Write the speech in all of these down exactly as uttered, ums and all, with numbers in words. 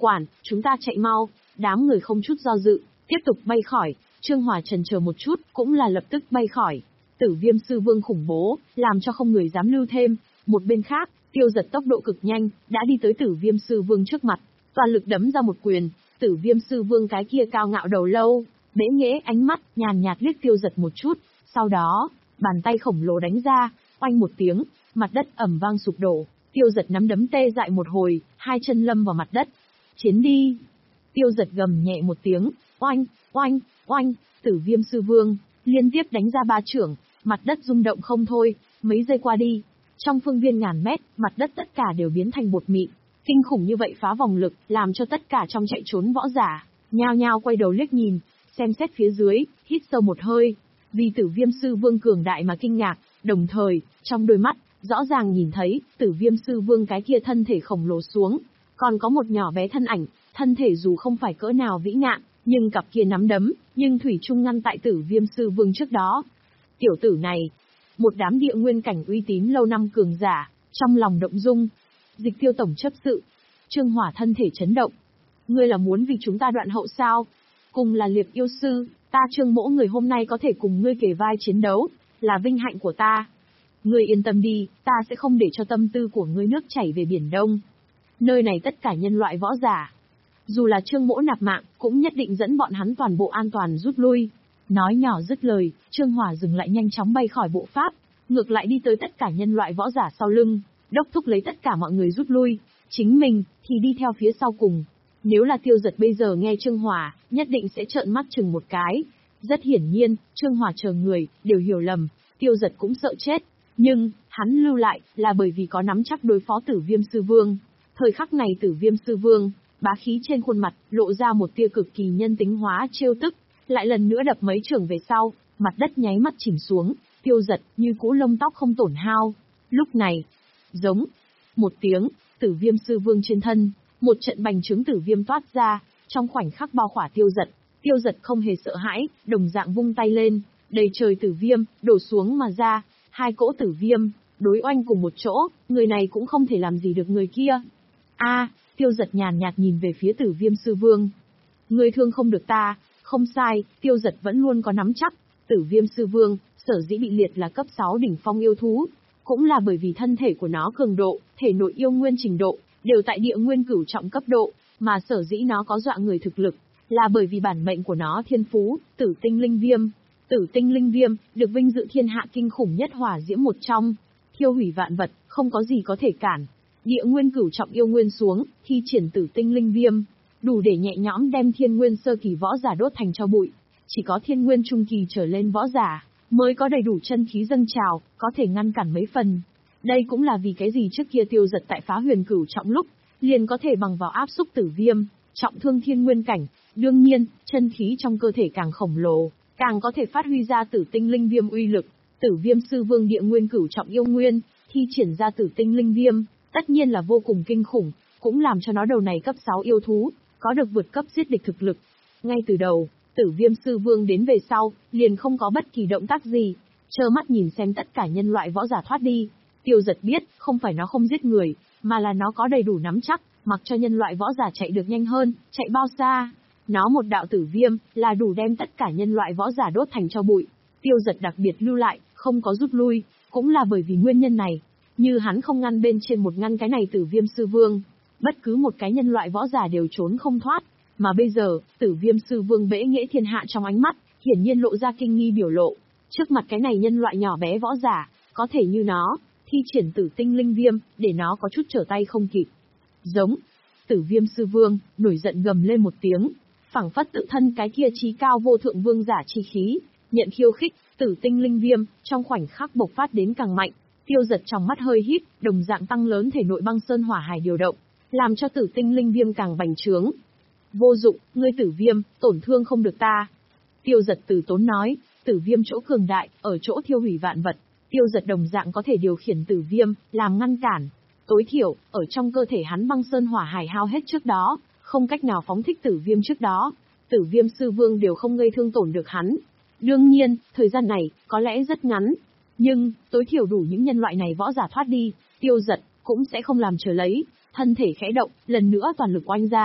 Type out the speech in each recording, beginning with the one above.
Quản, chúng ta chạy mau. Đám người không chút do dự, tiếp tục bay khỏi. Trương Hỏa chần chờ một chút, cũng là lập tức bay khỏi. Tử Viêm Sư Vương khủng bố, làm cho không người dám lưu thêm. Một bên khác, Tiêu Giật tốc độ cực nhanh, đã đi tới Tử Viêm Sư Vương trước mặt, toàn lực đấm ra một quyền. Tử Viêm Sư Vương cái kia cao ngạo đầu lâu, bẽ nghễ ánh mắt, nhàn nhạt liếc Tiêu Giật một chút, sau đó, bàn tay khổng lồ đánh ra, oanh một tiếng, mặt đất ầm vang sụp đổ. Tiêu Giật nắm đấm tê dại một hồi, hai chân lâm vào mặt đất. Chiến đi! Tiêu Giật gầm nhẹ một tiếng, oanh, oanh, oanh, Tử Viêm Sư Vương liên tiếp đánh ra ba chưởng, mặt đất rung động không thôi. Mấy giây qua đi, trong phương viên ngàn mét, mặt đất tất cả đều biến thành bột mịn. Kinh khủng như vậy phá vòng lực, làm cho tất cả trong chạy trốn võ giả nhao nhao quay đầu liếc nhìn, xem xét phía dưới, hít sâu một hơi, vì Tử Viêm Sư Vương cường đại mà kinh ngạc, đồng thời, trong đôi mắt, rõ ràng nhìn thấy, Tử Viêm Sư Vương cái kia thân thể khổng lồ xuống, còn có một nhỏ bé thân ảnh, thân thể dù không phải cỡ nào vĩ ngạn, nhưng cặp kia nắm đấm, nhưng thủy chung ngăn tại Tử Viêm Sư Vương trước đó. Tiểu tử này, một đám địa nguyên cảnh uy tín lâu năm cường giả, trong lòng động dung. Dịch Tiêu tổng chấp sự, Trương Hỏa thân thể chấn động. Ngươi là muốn vì chúng ta đoạn hậu sao? Cùng là Liệp yêu sư, ta Trương Mỗ người hôm nay có thể cùng ngươi kề vai chiến đấu, là vinh hạnh của ta. Ngươi yên tâm đi, ta sẽ không để cho tâm tư của ngươi nước chảy về Biển Đông. Nơi này tất cả nhân loại võ giả, dù là Trương Mỗ nạp mạng, cũng nhất định dẫn bọn hắn toàn bộ an toàn rút lui. Nói nhỏ dứt lời, Trương Hỏa dừng lại nhanh chóng bay khỏi bộ pháp, ngược lại đi tới tất cả nhân loại võ giả sau lưng, đốc thúc lấy tất cả mọi người rút lui, chính mình thì đi theo phía sau cùng. Nếu là Tiêu Giật bây giờ nghe Trương Hỏa, nhất định sẽ trợn mắt chừng một cái. Rất hiển nhiên, Trương Hỏa chờ người đều hiểu lầm, Tiêu Giật cũng sợ chết, nhưng hắn lưu lại là bởi vì có nắm chắc đối phó Tử Viêm Sư Vương. Thời khắc này Tử Viêm Sư Vương, bá khí trên khuôn mặt lộ ra một tia cực kỳ nhân tính hóa trêu tức, lại lần nữa đập mấy chưởng về sau, mặt đất nháy mắt chỉnh xuống, Tiêu Giật như cũ lông tóc không tổn hao. Lúc này, giống một tiếng, Tử Viêm Sư Vương trên thân, một trận bành trướng tử viêm toát ra, trong khoảnh khắc bao khỏa Tiêu Giật. Tiêu Giật không hề sợ hãi, đồng dạng vung tay lên, đầy trời tử viêm đổ xuống mà ra, hai cỗ tử viêm đối oanh cùng một chỗ, người này cũng không thể làm gì được người kia. A, Tiêu Giật nhàn nhạt nhìn về phía Tử Viêm Sư Vương. Người thương không được ta, không sai, Tiêu Giật vẫn luôn có nắm chắc. Tử Viêm Sư Vương, sở dĩ bị liệt là cấp sáu đỉnh phong yêu thú, cũng là bởi vì thân thể của nó cường độ, thể nội yêu nguyên trình độ, đều tại địa nguyên cửu trọng cấp độ, mà sở dĩ nó có dọa người thực lực, là bởi vì bản mệnh của nó thiên phú, Tử Tinh Linh Viêm. Tử Tinh Linh Viêm, được vinh dự thiên hạ kinh khủng nhất hỏa diễm một trong, thiêu hủy vạn vật, không có gì có thể cản. Địa nguyên cửu trọng yêu nguyên xuống, thi triển Tử Tinh Linh Viêm, đủ để nhẹ nhõm đem thiên nguyên sơ kỳ võ giả đốt thành tro bụi. Chỉ có thiên nguyên trung kỳ trở lên võ giả, mới có đầy đủ chân khí dâng trào, có thể ngăn cản mấy phần. Đây cũng là vì cái gì trước kia Tiêu Giật tại phá huyền cửu trọng lúc, liền có thể bằng vào áp xúc tử viêm, trọng thương thiên nguyên cảnh. Đương nhiên, chân khí trong cơ thể càng khổng lồ, càng có thể phát huy ra Tử Tinh Linh Viêm uy lực. Tử Viêm Sư Vương địa nguyên cửu trọng yêu nguyên, thi triển ra Tử Tinh Linh Viêm, tất nhiên là vô cùng kinh khủng, cũng làm cho nó đầu này cấp sáu yêu thú, có được vượt cấp giết địch thực lực. Ngay từ đầu, Tử Viêm Sư Vương đến về sau, liền không có bất kỳ động tác gì, trơ mắt nhìn xem tất cả nhân loại võ giả thoát đi. Tiêu Giật biết, không phải nó không giết người, mà là nó có đầy đủ nắm chắc, mặc cho nhân loại võ giả chạy được nhanh hơn, chạy bao xa. Nó một đạo tử viêm, là đủ đem tất cả nhân loại võ giả đốt thành tro bụi. Tiêu Giật đặc biệt lưu lại, không có rút lui, cũng là bởi vì nguyên nhân này. Như hắn không ngăn bên trên một ngăn cái này Tử Viêm Sư Vương, bất cứ một cái nhân loại võ giả đều trốn không thoát. Mà bây giờ, Tử Viêm Sư Vương bẽ nghễ thiên hạ trong ánh mắt, hiển nhiên lộ ra kinh nghi biểu lộ. Trước mặt cái này nhân loại nhỏ bé võ giả, có thể như nó, thi triển Tử Tinh Linh Viêm, để nó có chút trở tay không kịp. Giống, Tử Viêm Sư Vương, nổi giận gầm lên một tiếng, phảng phất tự thân cái kia chí cao vô thượng vương giả chi khí, nhận khiêu khích, Tử Tinh Linh Viêm, trong khoảnh khắc bộc phát đến càng mạnh. Tiêu Giật trong mắt hơi híp, đồng dạng tăng lớn thể nội băng sơn hỏa hải điều động, làm cho Tử Tinh Linh Viêm càng bành trướng. Vô dụng, ngươi Tử Viêm, tổn thương không được ta. Tiêu Giật từ tốn nói, Tử Viêm chỗ cường đại, ở chỗ thiêu hủy vạn vật. Tiêu Giật đồng dạng có thể điều khiển Tử Viêm, làm ngăn cản. Tối thiểu, ở trong cơ thể hắn băng sơn hỏa hải hao hết trước đó, không cách nào phóng thích Tử Viêm trước đó, Tử Viêm Sư Vương đều không gây thương tổn được hắn. Đương nhiên, thời gian này, có lẽ rất ngắn. Nhưng, tối thiểu đủ những nhân loại này võ giả thoát đi, Tiêu Giật cũng sẽ không làm chờ lấy, thân thể khẽ động, lần nữa toàn lực oanh ra.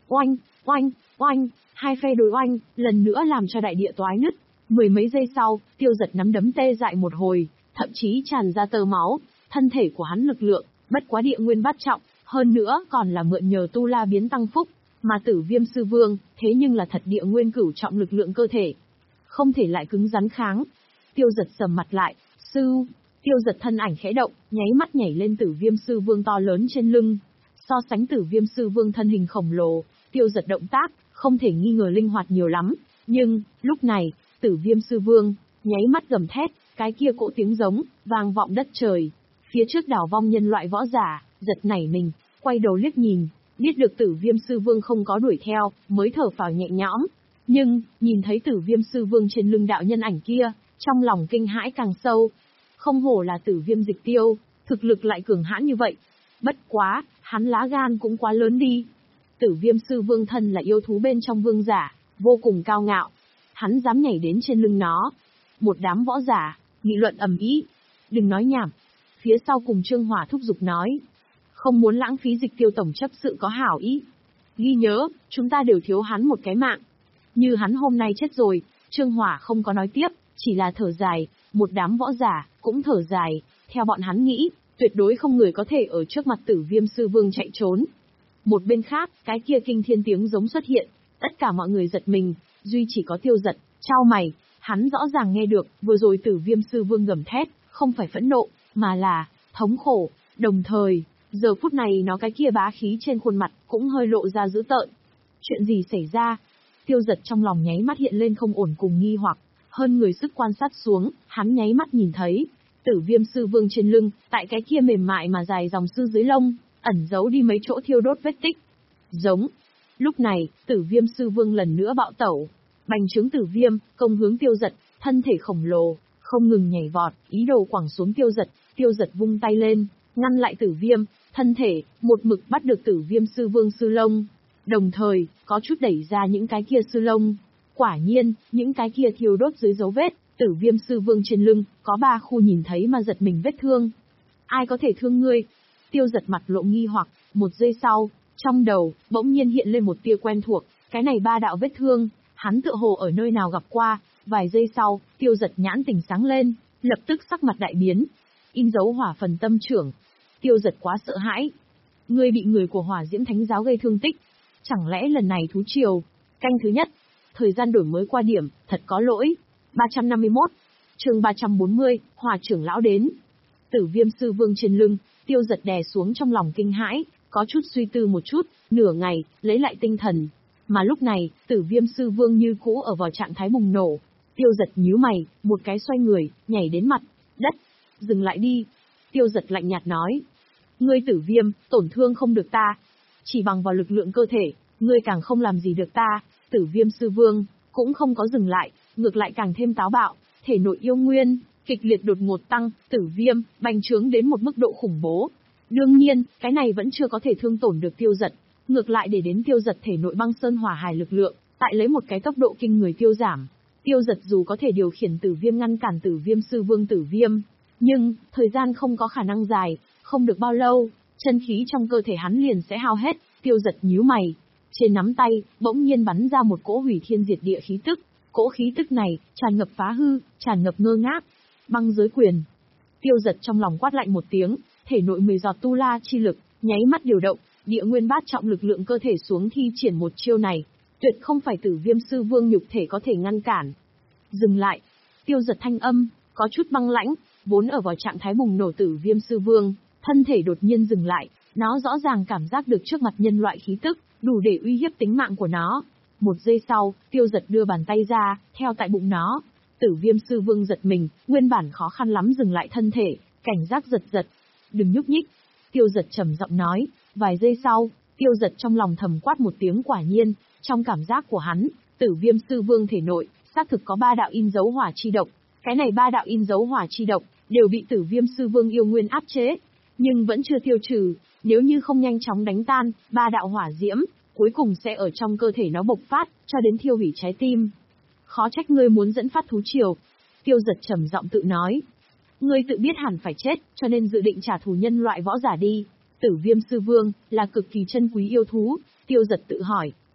Oanh, oanh, oanh, hai phe đối oanh, lần nữa làm cho đại địa toái nứt. Mười mấy giây sau, Tiêu Giật nắm đấm tê dại một hồi, thậm chí tràn ra tơ máu, thân thể của hắn lực lượng, bất quá địa nguyên bát trọng, hơn nữa còn là mượn nhờ tu la biến tăng phúc, mà Tử Viêm sư vương, thế nhưng là thật địa nguyên cửu trọng lực lượng cơ thể, không thể lại cứng rắn kháng. Tiêu Giật sầm mặt lại, sư, Tiêu Giật thân ảnh khẽ động, nháy mắt nhảy lên Tử Viêm sư vương to lớn trên lưng. So sánh Tử Viêm sư vương thân hình khổng lồ, Tiêu Giật động tác, không thể nghi ngờ linh hoạt nhiều lắm, nhưng, lúc này, Tử Viêm sư vương, nháy mắt gầm thét, cái kia cỗ tiếng giống, vang vọng đất trời. Phía trước đảo vong nhân loại võ giả, giật nảy mình, quay đầu liếc nhìn, biết được Tử Viêm sư vương không có đuổi theo, mới thở phào nhẹ nhõm. Nhưng, nhìn thấy Tử Viêm sư vương trên lưng đạo nhân ảnh kia, trong lòng kinh hãi càng sâu. Không hổ là Tử Viêm dịch tiêu, thực lực lại cường hãn như vậy. Bất quá, hắn lá gan cũng quá lớn đi. Tử Viêm sư vương thân là yêu thú bên trong vương giả, vô cùng cao ngạo. Hắn dám nhảy đến trên lưng nó. Một đám võ giả, nghị luận ầm ĩ. Đừng nói nhảm. Phía sau cùng Trương Hỏa thúc giục nói. Không muốn lãng phí dịch tiêu tổng chấp sự có hảo ý. Ghi nhớ, chúng ta đều thiếu hắn một cái mạng. Như hắn hôm nay chết rồi, Trương Hỏa không có nói tiếp, chỉ là thở dài, một đám võ giả, cũng thở dài, theo bọn hắn nghĩ, tuyệt đối không người có thể ở trước mặt Tử Viêm sư vương chạy trốn. Một bên khác, cái kia kinh thiên tiếng giống xuất hiện, tất cả mọi người giật mình, duy chỉ có Tiêu Giật, chau mày, hắn rõ ràng nghe được, vừa rồi Tử Viêm sư vương gầm thét, không phải phẫn nộ, mà là thống khổ, đồng thời, giờ phút này nó cái kia bá khí trên khuôn mặt cũng hơi lộ ra dữ tợn. Chuyện gì xảy ra? Tiêu Giật trong lòng nháy mắt hiện lên không ổn cùng nghi hoặc, hơn người sức quan sát xuống, hắn nháy mắt nhìn thấy, Tử Viêm sư vương trên lưng, tại cái kia mềm mại mà dài dòng sư dưới lông, ẩn giấu đi mấy chỗ thiêu đốt vết tích. Giống. Lúc này, Tử Viêm sư vương lần nữa bạo tẩu, bành trướng Tử Viêm, công hướng Tiêu Giật, thân thể khổng lồ, không ngừng nhảy vọt, ý đồ quẳng xuống Tiêu Giật. Tiêu Giật vung tay lên, ngăn lại Tử Viêm, thân thể, một mực bắt được Tử Viêm sư vương sư lông. Đồng thời, có chút đẩy ra những cái kia sư lông. Quả nhiên, những cái kia thiêu đốt dưới dấu vết, Tử Viêm sư vương trên lưng, có ba khu nhìn thấy mà giật mình vết thương. Ai có thể thương ngươi? Tiêu Giật mặt lộ nghi hoặc, một giây sau, trong đầu, bỗng nhiên hiện lên một tia quen thuộc, cái này ba đạo vết thương, hắn tựa hồ ở nơi nào gặp qua, vài giây sau, Tiêu Giật nhãn tỉnh sáng lên, lập tức sắc mặt đại biến. In dấu hỏa phần tâm trưởng. Tiêu Giật quá sợ hãi. Ngươi bị người của Hỏa Diễm Thánh giáo gây thương tích. Chẳng lẽ lần này thú triều? Canh thứ nhất. Thời gian đổi mới qua điểm, thật có lỗi. ba trăm năm mươi mốt. Chương ba trăm bốn mươi, Hỏa trưởng lão đến. Tử Viêm sư vương trên lưng, Tiêu Giật đè xuống trong lòng kinh hãi, có chút suy tư một chút, nửa ngày, lấy lại tinh thần. Mà lúc này, Tử Viêm sư vương như cũ ở vào trạng thái bùng nổ. Tiêu Giật nhíu mày, một cái xoay người, nhảy đến mặt đất. Dừng lại đi. Tiêu Giật lạnh nhạt nói. Ngươi Tử Viêm, tổn thương không được ta. Chỉ bằng vào lực lượng cơ thể, ngươi càng không làm gì được ta. Tử Viêm sư vương, cũng không có dừng lại, ngược lại càng thêm táo bạo, thể nội yêu nguyên, kịch liệt đột ngột tăng, Tử Viêm, bành trướng đến một mức độ khủng bố. Đương nhiên, cái này vẫn chưa có thể thương tổn được Tiêu Giật, ngược lại để đến Tiêu Giật thể nội băng sơn hỏa hải lực lượng, tại lấy một cái tốc độ kinh người tiêu giảm. Tiêu Giật dù có thể điều khiển Tử Viêm ngăn cản Tử Viêm sư vương Tử Viêm, nhưng, thời gian không có khả năng dài, không được bao lâu, chân khí trong cơ thể hắn liền sẽ hao hết. Tiêu Giật nhíu mày, trên nắm tay, bỗng nhiên bắn ra một cỗ hủy thiên diệt địa khí tức, cỗ khí tức này, tràn ngập phá hư, tràn ngập ngơ ngác. Băng giới quyền. Tiêu Giật trong lòng quát lạnh một tiếng, thể nội mười giọt tu la chi lực, nháy mắt điều động, địa nguyên bát trọng lực lượng cơ thể xuống thi triển một chiêu này, tuyệt không phải Tử Viêm sư vương nhục thể có thể ngăn cản. Dừng lại. Tiêu Giật thanh âm, có chút băng lãnh, vốn ở vào trạng thái bùng nổ Tử Viêm sư vương, thân thể đột nhiên dừng lại, nó rõ ràng cảm giác được trước mặt nhân loại khí tức, đủ để uy hiếp tính mạng của nó. Một giây sau, Tiêu Giật đưa bàn tay ra, theo tại bụng nó. Tử Viêm sư vương giật mình, nguyên bản khó khăn lắm dừng lại thân thể, cảnh giác giật giật. Đừng nhúc nhích. Tiêu Giật trầm giọng nói. Vài giây sau, Tiêu Giật trong lòng thầm quát một tiếng quả nhiên, trong cảm giác của hắn, Tử Viêm sư vương thể nội, xác thực có ba đạo in dấu hỏa chi độc. Cái này ba đạo in dấu hỏa chi độc, đều bị Tử Viêm sư vương yêu nguyên áp chế, nhưng vẫn chưa tiêu trừ. Nếu như không nhanh chóng đánh tan, ba đạo hỏa diễm, cuối cùng sẽ ở trong cơ thể nó bộc phát, cho đến thiêu hủy trái tim. Khó trách ngươi muốn dẫn phát thú triều. Tiêu Giật trầm giọng tự nói. Ngươi tự biết hẳn phải chết, cho nên dự định trả thù nhân loại võ giả đi. Tử Viêm sư vương, là cực kỳ chân quý yêu thú. Tiêu Giật tự hỏi,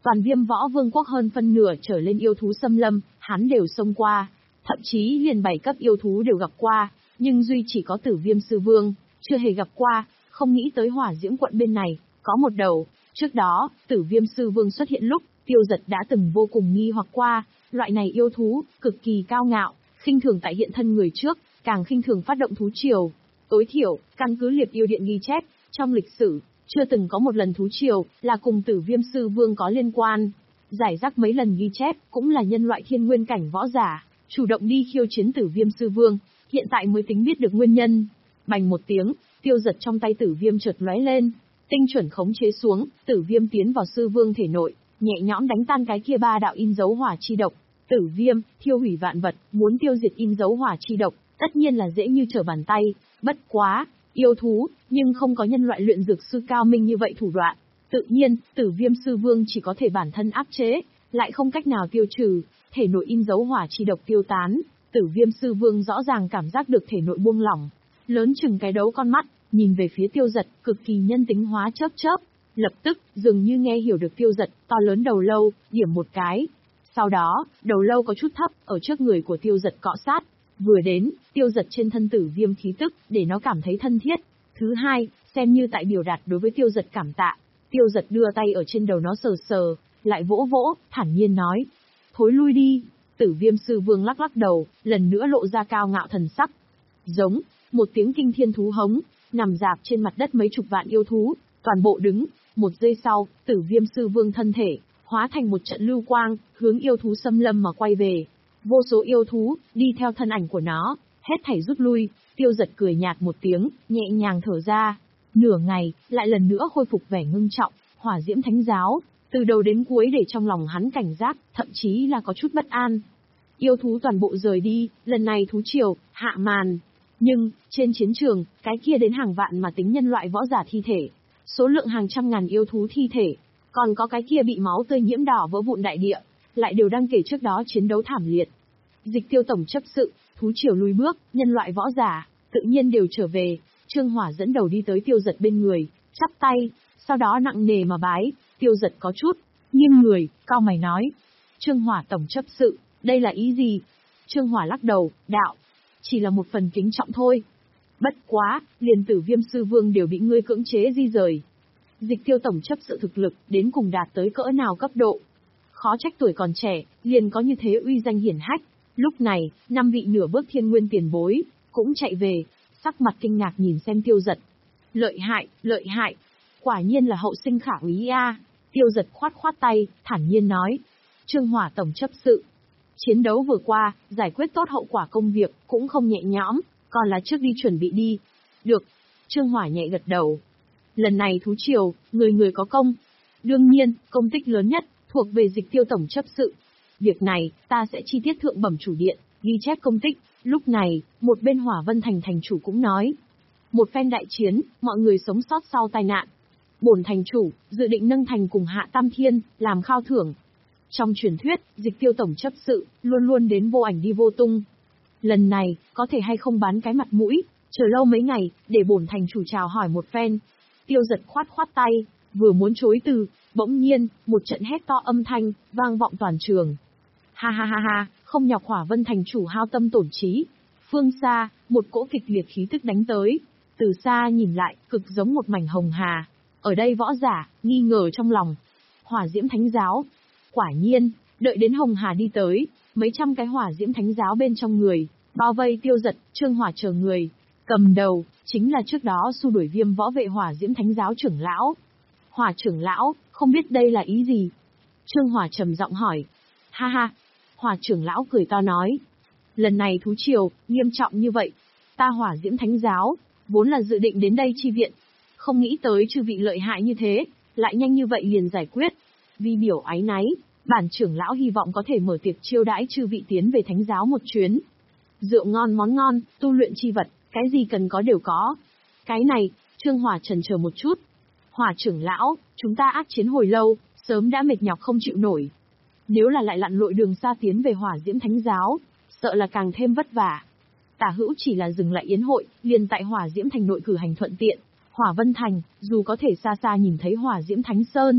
Toàn Viêm Võ Vương quốc hơn phân nửa trở lên yêu thú xâm lâm, hắn đều xông qua, thậm chí liền bảy cấp yêu thú đều gặp qua, nhưng duy chỉ có Tử Viêm Sư Vương, chưa hề gặp qua, không nghĩ tới Hỏa Diễm quận bên này, có một đầu. Trước đó, Tử Viêm Sư Vương xuất hiện lúc, Tiêu Dật đã từng vô cùng nghi hoặc qua, loại này yêu thú, cực kỳ cao ngạo, khinh thường tại hiện thân người trước, càng khinh thường phát động thú triều. Tối thiểu, căn cứ Liệt Yêu Điện ghi chép, trong lịch sử, chưa từng có một lần thú triều là cùng Tử Viêm Sư Vương có liên quan. Giải rác mấy lần ghi chép, cũng là nhân loại thiên nguyên cảnh võ giả, chủ động đi khiêu chiến Tử Viêm Sư Vương, hiện tại mới tính biết được nguyên nhân. Bành một tiếng, Tiêu Dật trong tay Tử Viêm chợt lóe lên, tinh chuẩn khống chế xuống, Tử Viêm tiến vào Sư Vương thể nội, nhẹ nhõm đánh tan cái kia ba đạo in dấu hỏa chi độc. Tử Viêm, thiêu hủy vạn vật, muốn tiêu diệt in dấu hỏa chi độc, tất nhiên là dễ như trở bàn tay, bất quá, yêu thú, nhưng không có nhân loại luyện dược sư cao minh như vậy thủ đoạn. Tự nhiên, Tử Viêm Sư Vương chỉ có thể bản thân áp chế, lại không cách nào tiêu trừ, thể nội in dấu hỏa chi độc tiêu tán. Tử Viêm Sư Vương rõ ràng cảm giác được thể nội buông lỏng, lớn chừng cái đấu con mắt, nhìn về phía Tiêu Dật, cực kỳ nhân tính hóa chớp chớp. Lập tức, dường như nghe hiểu được Tiêu Dật, to lớn đầu lâu, điểm một cái. Sau đó, đầu lâu có chút thấp, ở trước người của Tiêu Dật cọ sát. Vừa đến, Tiêu Dật trên thân Tử Viêm khí tức, để nó cảm thấy thân thiết. Thứ hai, xem như tại biểu đạt đối với Tiêu Dật cảm tạ. Tiêu Dật đưa tay ở trên đầu nó sờ sờ, lại vỗ vỗ, thản nhiên nói. Thối lui đi. Tử Viêm Sư Vương lắc lắc đầu, lần nữa lộ ra cao ngạo thần sắc. Giống, một tiếng kinh thiên thú hống, nằm dạp trên mặt đất mấy chục vạn yêu thú, toàn bộ đứng. Một giây sau, Tử Viêm Sư Vương thân thể, hóa thành một trận lưu quang, hướng yêu thú xâm lâm mà quay về. Vô số yêu thú, đi theo thân ảnh của nó, hết thảy rút lui. Tiêu Dật cười nhạt một tiếng, nhẹ nhàng thở ra. Nửa ngày, lại lần nữa khôi phục vẻ ngưng trọng, Hỏa Diễm Thánh Giáo, từ đầu đến cuối để trong lòng hắn cảnh giác, thậm chí là có chút bất an. Yêu thú toàn bộ rời đi, lần này thú triều, hạ màn. Nhưng, trên chiến trường, cái kia đến hàng vạn mà tính nhân loại võ giả thi thể, số lượng hàng trăm ngàn yêu thú thi thể, còn có cái kia bị máu tươi nhiễm đỏ vỡ vụn đại địa, lại đều đang kể trước đó chiến đấu thảm liệt. Dịch Tiêu tổng chấp sự, thú triều lùi bước, nhân loại võ giả, tự nhiên đều trở về. Trương Hỏa dẫn đầu đi tới Tiêu Dật bên người, chắp tay, sau đó nặng nề mà bái. Tiêu Dật có chút nghiêng người, cau mày nói: Trương Hỏa tổng chấp sự, đây là ý gì? Trương Hỏa lắc đầu, đạo: chỉ là một phần kính trọng thôi. Bất quá, liền Tử Viêm Sư Vương đều bị ngươi cưỡng chế di rời. Dịch Tiêu tổng chấp sự thực lực đến cùng đạt tới cỡ nào cấp độ? Khó trách tuổi còn trẻ, liền có như thế uy danh hiển hách. Lúc này, năm vị nửa bước thiên nguyên tiền bối cũng chạy về, sắc mặt kinh ngạc nhìn xem Tiêu Dật. Lợi hại, lợi hại, quả nhiên là hậu sinh khả úy a. Tiêu Dật khoát khoát tay, thản nhiên nói: Trương Hỏa tổng chấp sự, chiến đấu vừa qua, giải quyết tốt hậu quả công việc, cũng không nhẹ nhõm, còn là trước đi chuẩn bị đi. Được. Trương Hỏa nhẹ gật đầu. Lần này thú triều, người người có công. Đương nhiên, công tích lớn nhất, thuộc về Dịch Tiêu tổng chấp sự. Việc này, ta sẽ chi tiết thượng bẩm chủ điện, ghi chép công tích. Lúc này, một bên Hỏa Vân Thành thành chủ cũng nói. Một phen đại chiến, mọi người sống sót sau tai nạn. Bổn thành chủ, dự định nâng thành cùng Hạ Tam Thiên, làm khao thưởng. Trong truyền thuyết, Dịch Tiêu tổng chấp sự, luôn luôn đến vô ảnh đi vô tung. Lần này, có thể hay không bán cái mặt mũi, chờ lâu mấy ngày, để bổn thành chủ chào hỏi một phen. Tiêu Dật khoát khoát tay, vừa muốn chối từ, bỗng nhiên, một trận hét to âm thanh, vang vọng toàn trường. Ha ha ha ha, không nhọc Hỏa Vân thành chủ hao tâm tổn trí. Phương xa, một cỗ kịch liệt khí tức đánh tới. Từ xa nhìn lại, cực giống một mảnh hồng hà. Ở đây võ giả, nghi ngờ trong lòng. Hỏa Diễm Thánh Giáo. Quả nhiên, đợi đến hồng hà đi tới, mấy trăm cái Hỏa Diễm Thánh Giáo bên trong người, bao vây Tiêu Dật, Trương Hỏa chờ người. Cầm đầu, chính là trước đó xua đuổi Viêm võ vệ Hỏa Diễm Thánh Giáo trưởng lão. Hỏa trưởng lão, không biết đây là ý gì? Trương Hỏa trầm giọng hỏi. Ha ha. Hỏa trưởng lão cười to nói. Lần này thú triều, nghiêm trọng như vậy. Ta Hỏa Diễm Thánh Giáo, vốn là dự định đến đây chi viện. Không nghĩ tới chư vị lợi hại như thế, lại nhanh như vậy liền giải quyết. Vì biểu áy náy, bản trưởng lão hy vọng có thể mở tiệc chiêu đãi chư vị tiến về Thánh Giáo một chuyến. Rượu ngon món ngon, tu luyện chi vật, cái gì cần có đều có. Cái này, Trương Hỏa chần chờ một chút. Hỏa trưởng lão, chúng ta ác chiến hồi lâu, sớm đã mệt nhọc không chịu nổi. Nếu là lại lặn lội đường xa tiến về Hỏa Diễm Thánh Giáo, sợ là càng thêm vất vả. Tả hữu chỉ là dừng lại yến hội, liền tại Hỏa Diễm Thành nội cử hành thuận tiện. Hỏa Vân Thành, dù có thể xa xa nhìn thấy Hỏa Diễm Thánh Sơn,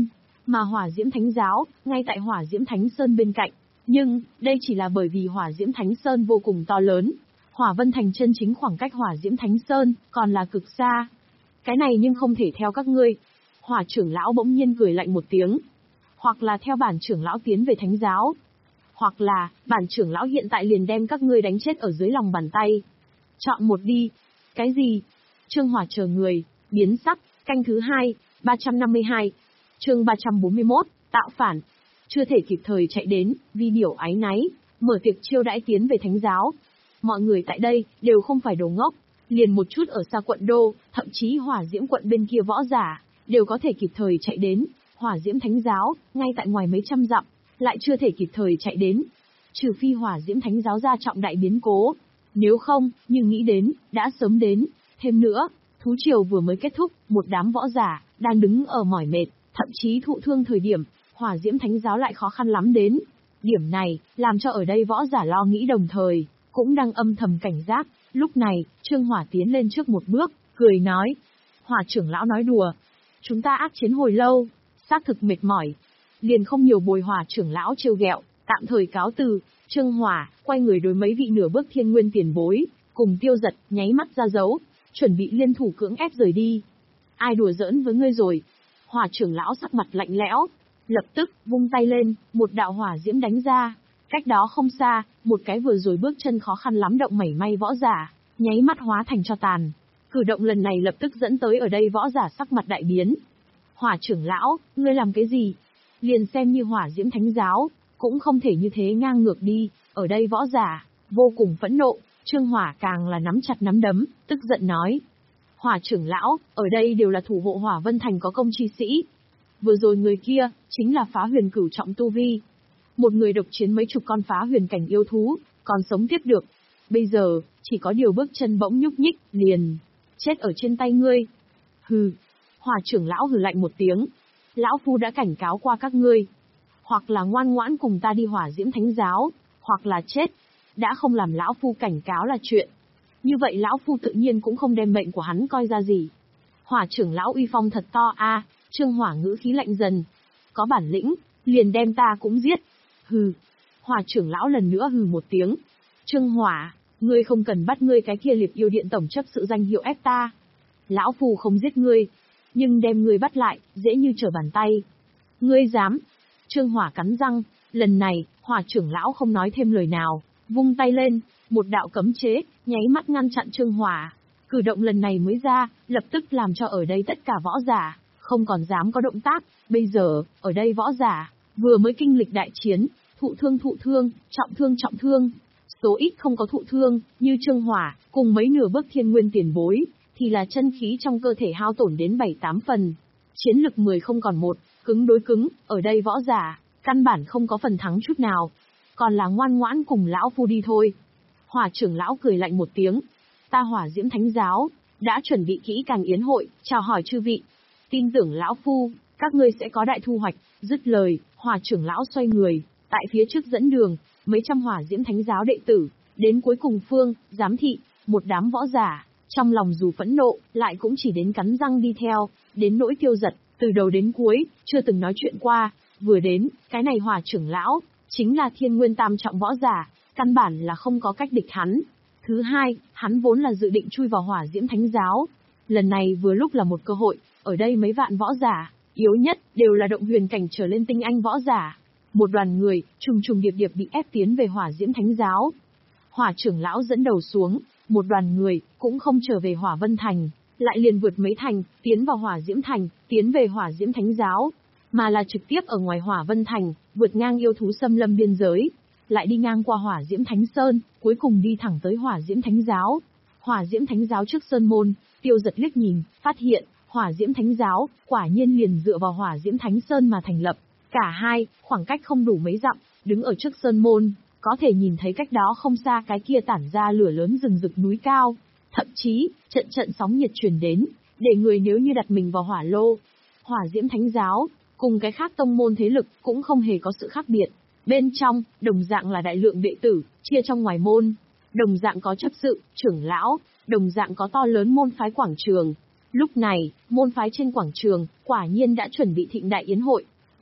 Mà Hỏa Diễm Thánh Giáo, ngay tại Hỏa Diễm Thánh Sơn bên cạnh. Nhưng, đây chỉ là bởi vì Hỏa Diễm Thánh Sơn vô cùng to lớn. Hỏa Vân Thành chân chính khoảng cách Hỏa Diễm Thánh Sơn, còn là cực xa. Cái này nhưng không thể theo các ngươi. Hỏa trưởng lão bỗng nhiên cười lạnh một tiếng. Hoặc là theo bản trưởng lão tiến về Thánh Giáo. Hoặc là, bản trưởng lão hiện tại liền đem các ngươi đánh chết ở dưới lòng bàn tay. Chọn một đi. Cái gì? Trương Hỏa chờ người, biến sắc, canh thứ hai, ba trăm năm mươi hai. Chương ba trăm bốn mươi mốt, tạo phản. Chưa thể kịp thời chạy đến, vì điều áy náy, mở tiệc chiêu đãi tiến về Thánh Giáo. Mọi người tại đây, đều không phải đồ ngốc. Liền một chút ở xa quận đô, thậm chí Hỏa Diễm quận bên kia võ giả, đều có thể kịp thời chạy đến. Hỏa Diễm Thánh Giáo, ngay tại ngoài mấy trăm dặm, lại chưa thể kịp thời chạy đến. Trừ phi Hỏa Diễm Thánh Giáo ra trọng đại biến cố. Nếu không, nhưng nghĩ đến, đã sớm đến. Thêm nữa, thú triều vừa mới kết thúc, một đám võ giả, đang đứng ở mỏi mệt, thậm chí thụ thương thời điểm, Hỏa Diễm Thánh Giáo lại khó khăn lắm đến. Điểm này, làm cho ở đây võ giả lo nghĩ đồng thời, cũng đang âm thầm cảnh giác. Lúc này, Trương Hỏa tiến lên trước một bước, cười nói. Hỏa trưởng lão nói đùa. Chúng ta ác chiến hồi lâu, xác thực mệt mỏi. Liền không nhiều bồi Hỏa trưởng lão trêu ghẹo, tạm thời cáo từ. Trương Hỏa, quay người đối mấy vị nửa bước thiên nguyên tiền bối, cùng Tiêu Giật, nháy mắt ra dấu, chuẩn bị liên thủ cưỡng ép rời đi. Ai đùa giỡn với ngươi rồi? Hỏa trưởng lão sắc mặt lạnh lẽo, lập tức, vung tay lên, một đạo hỏa diễm đánh ra. Cách đó không xa, một cái vừa rồi bước chân khó khăn lắm động mảy may võ giả, nháy mắt hóa thành cho tàn. Cử động lần này lập tức dẫn tới ở đây võ giả sắc mặt đại biến. Hỏa trưởng lão, ngươi làm cái gì? Liền xem như Hỏa Diễm Thánh Giáo, cũng không thể như thế ngang ngược đi. Ở đây võ giả, vô cùng phẫn nộ, Trương Hỏa càng là nắm chặt nắm đấm, tức giận nói. Hỏa trưởng lão, ở đây đều là thủ hộ Hỏa Vân Thành có công chi sĩ. Vừa rồi người kia, chính là phá huyền cửu trọng tu vi. Một người độc chiến mấy chục con phá huyền cảnh yêu thú, còn sống tiếp được. Bây giờ, chỉ có điều bước chân bỗng nhúc nhích, liền, chết ở trên tay ngươi. Hừ, Hỏa trưởng lão hừ lạnh một tiếng. Lão Phu đã cảnh cáo qua các ngươi. Hoặc là ngoan ngoãn cùng ta đi Hỏa Diễm Thánh Giáo, hoặc là chết. Đã không làm Lão Phu cảnh cáo là chuyện. Như vậy Lão Phu tự nhiên cũng không đem mệnh của hắn coi ra gì. Hỏa trưởng lão uy phong thật to a. À, Trương Hỏa ngữ khí lạnh dần. Có bản lĩnh, liền đem ta cũng giết. Hừ. Hỏa trưởng lão lần nữa hừ một tiếng. Trương Hỏa, ngươi không cần bắt ngươi cái kia liệt yêu điện tổng chấp sự danh hiệu ép ta. Lão Phu không giết ngươi, nhưng đem ngươi bắt lại, dễ như trở bàn tay. Ngươi dám? Trương Hỏa cắn răng, lần này, Hỏa trưởng lão không nói thêm lời nào, vung tay lên, một đạo cấm chế, nháy mắt ngăn chặn Trương Hỏa. Cử động lần này mới ra, lập tức làm cho ở đây tất cả võ giả, không còn dám có động tác. Bây giờ, ở đây võ giả, vừa mới kinh lịch đại chiến, thụ thương thụ thương, trọng thương trọng thương. Số ít không có thụ thương, như Trương Hỏa, cùng mấy nửa bước thiên nguyên tiền bối, thì là chân khí trong cơ thể hao tổn đến bảy tám phần. Chiến lực mười không còn một, cứng đối cứng, ở đây võ giả, căn bản không có phần thắng chút nào. Còn là ngoan ngoãn cùng Lão Phu đi thôi. Hỏa trưởng lão cười lạnh một tiếng. Ta Hỏa Diễm Thánh Giáo, đã chuẩn bị kỹ càng yến hội, chào hỏi chư vị. Tin tưởng Lão Phu, các ngươi sẽ có đại thu hoạch. Dứt lời, Hỏa trưởng lão xoay người, tại phía trước dẫn đường, mấy trăm Hỏa Diễm Thánh Giáo đệ tử, đến cuối cùng phương, giám thị, một đám võ giả, trong lòng dù phẫn nộ, lại cũng chỉ đến cắn răng đi theo, đến nỗi Tiêu Giật, từ đầu đến cuối, chưa từng nói chuyện qua, vừa đến, cái này Hỏa trưởng lão, chính là thiên nguyên tam trọng võ giả, căn bản là không có cách địch hắn. Thứ hai, hắn vốn là dự định chui vào Hỏa Diễm Thánh Giáo. Lần này vừa lúc là một cơ hội, ở đây mấy vạn võ giả, yếu nhất, đều là động huyền cảnh trở lên tinh anh võ giả. Một đoàn người, trùng trùng điệp điệp bị ép tiến về Hỏa Diễm Thánh Giáo. Hỏa trưởng lão dẫn đầu xuống, một đoàn người, cũng không trở về Hỏa Vân Thành, lại liền vượt mấy thành, tiến vào Hỏa Diễm Thành, tiến về Hỏa Diễm Thánh Giáo, mà là trực tiếp ở ngoài Hỏa Vân Thành, vượt ngang yêu thú xâm lâm biên giới, lại đi ngang qua Hỏa Diễm Thánh Sơn, cuối cùng đi thẳng tới Hỏa Diễm Thánh Giáo. Hỏa Diễm Thánh Giáo trước sơn môn, Tiêu Giật liếc nhìn, phát hiện, Hỏa Diễm Thánh Giáo, quả nhiên liền dựa vào Hỏa Diễm Thánh Sơn mà thành lập. Cả hai, khoảng cách không đủ mấy dặm, đứng ở trước sơn môn, có thể nhìn thấy cách đó không xa cái kia tản ra lửa lớn rừng rực núi cao. Thậm chí, trận trận sóng nhiệt truyền đến, để người nếu như đặt mình vào hỏa lô. Hỏa Diễm Thánh Giáo, cùng cái khác tông môn thế lực, cũng không hề có sự khác biệt. Bên trong, đồng dạng là đại lượng đệ tử, chia trong ngoài môn. Đồng dạng có chấp sự, trưởng lão, đồng dạng có to lớn môn phái quảng trường. Lúc này, môn phái trên quảng trường, quả nhiên đã chuẩn bị thịnh đại yến hội.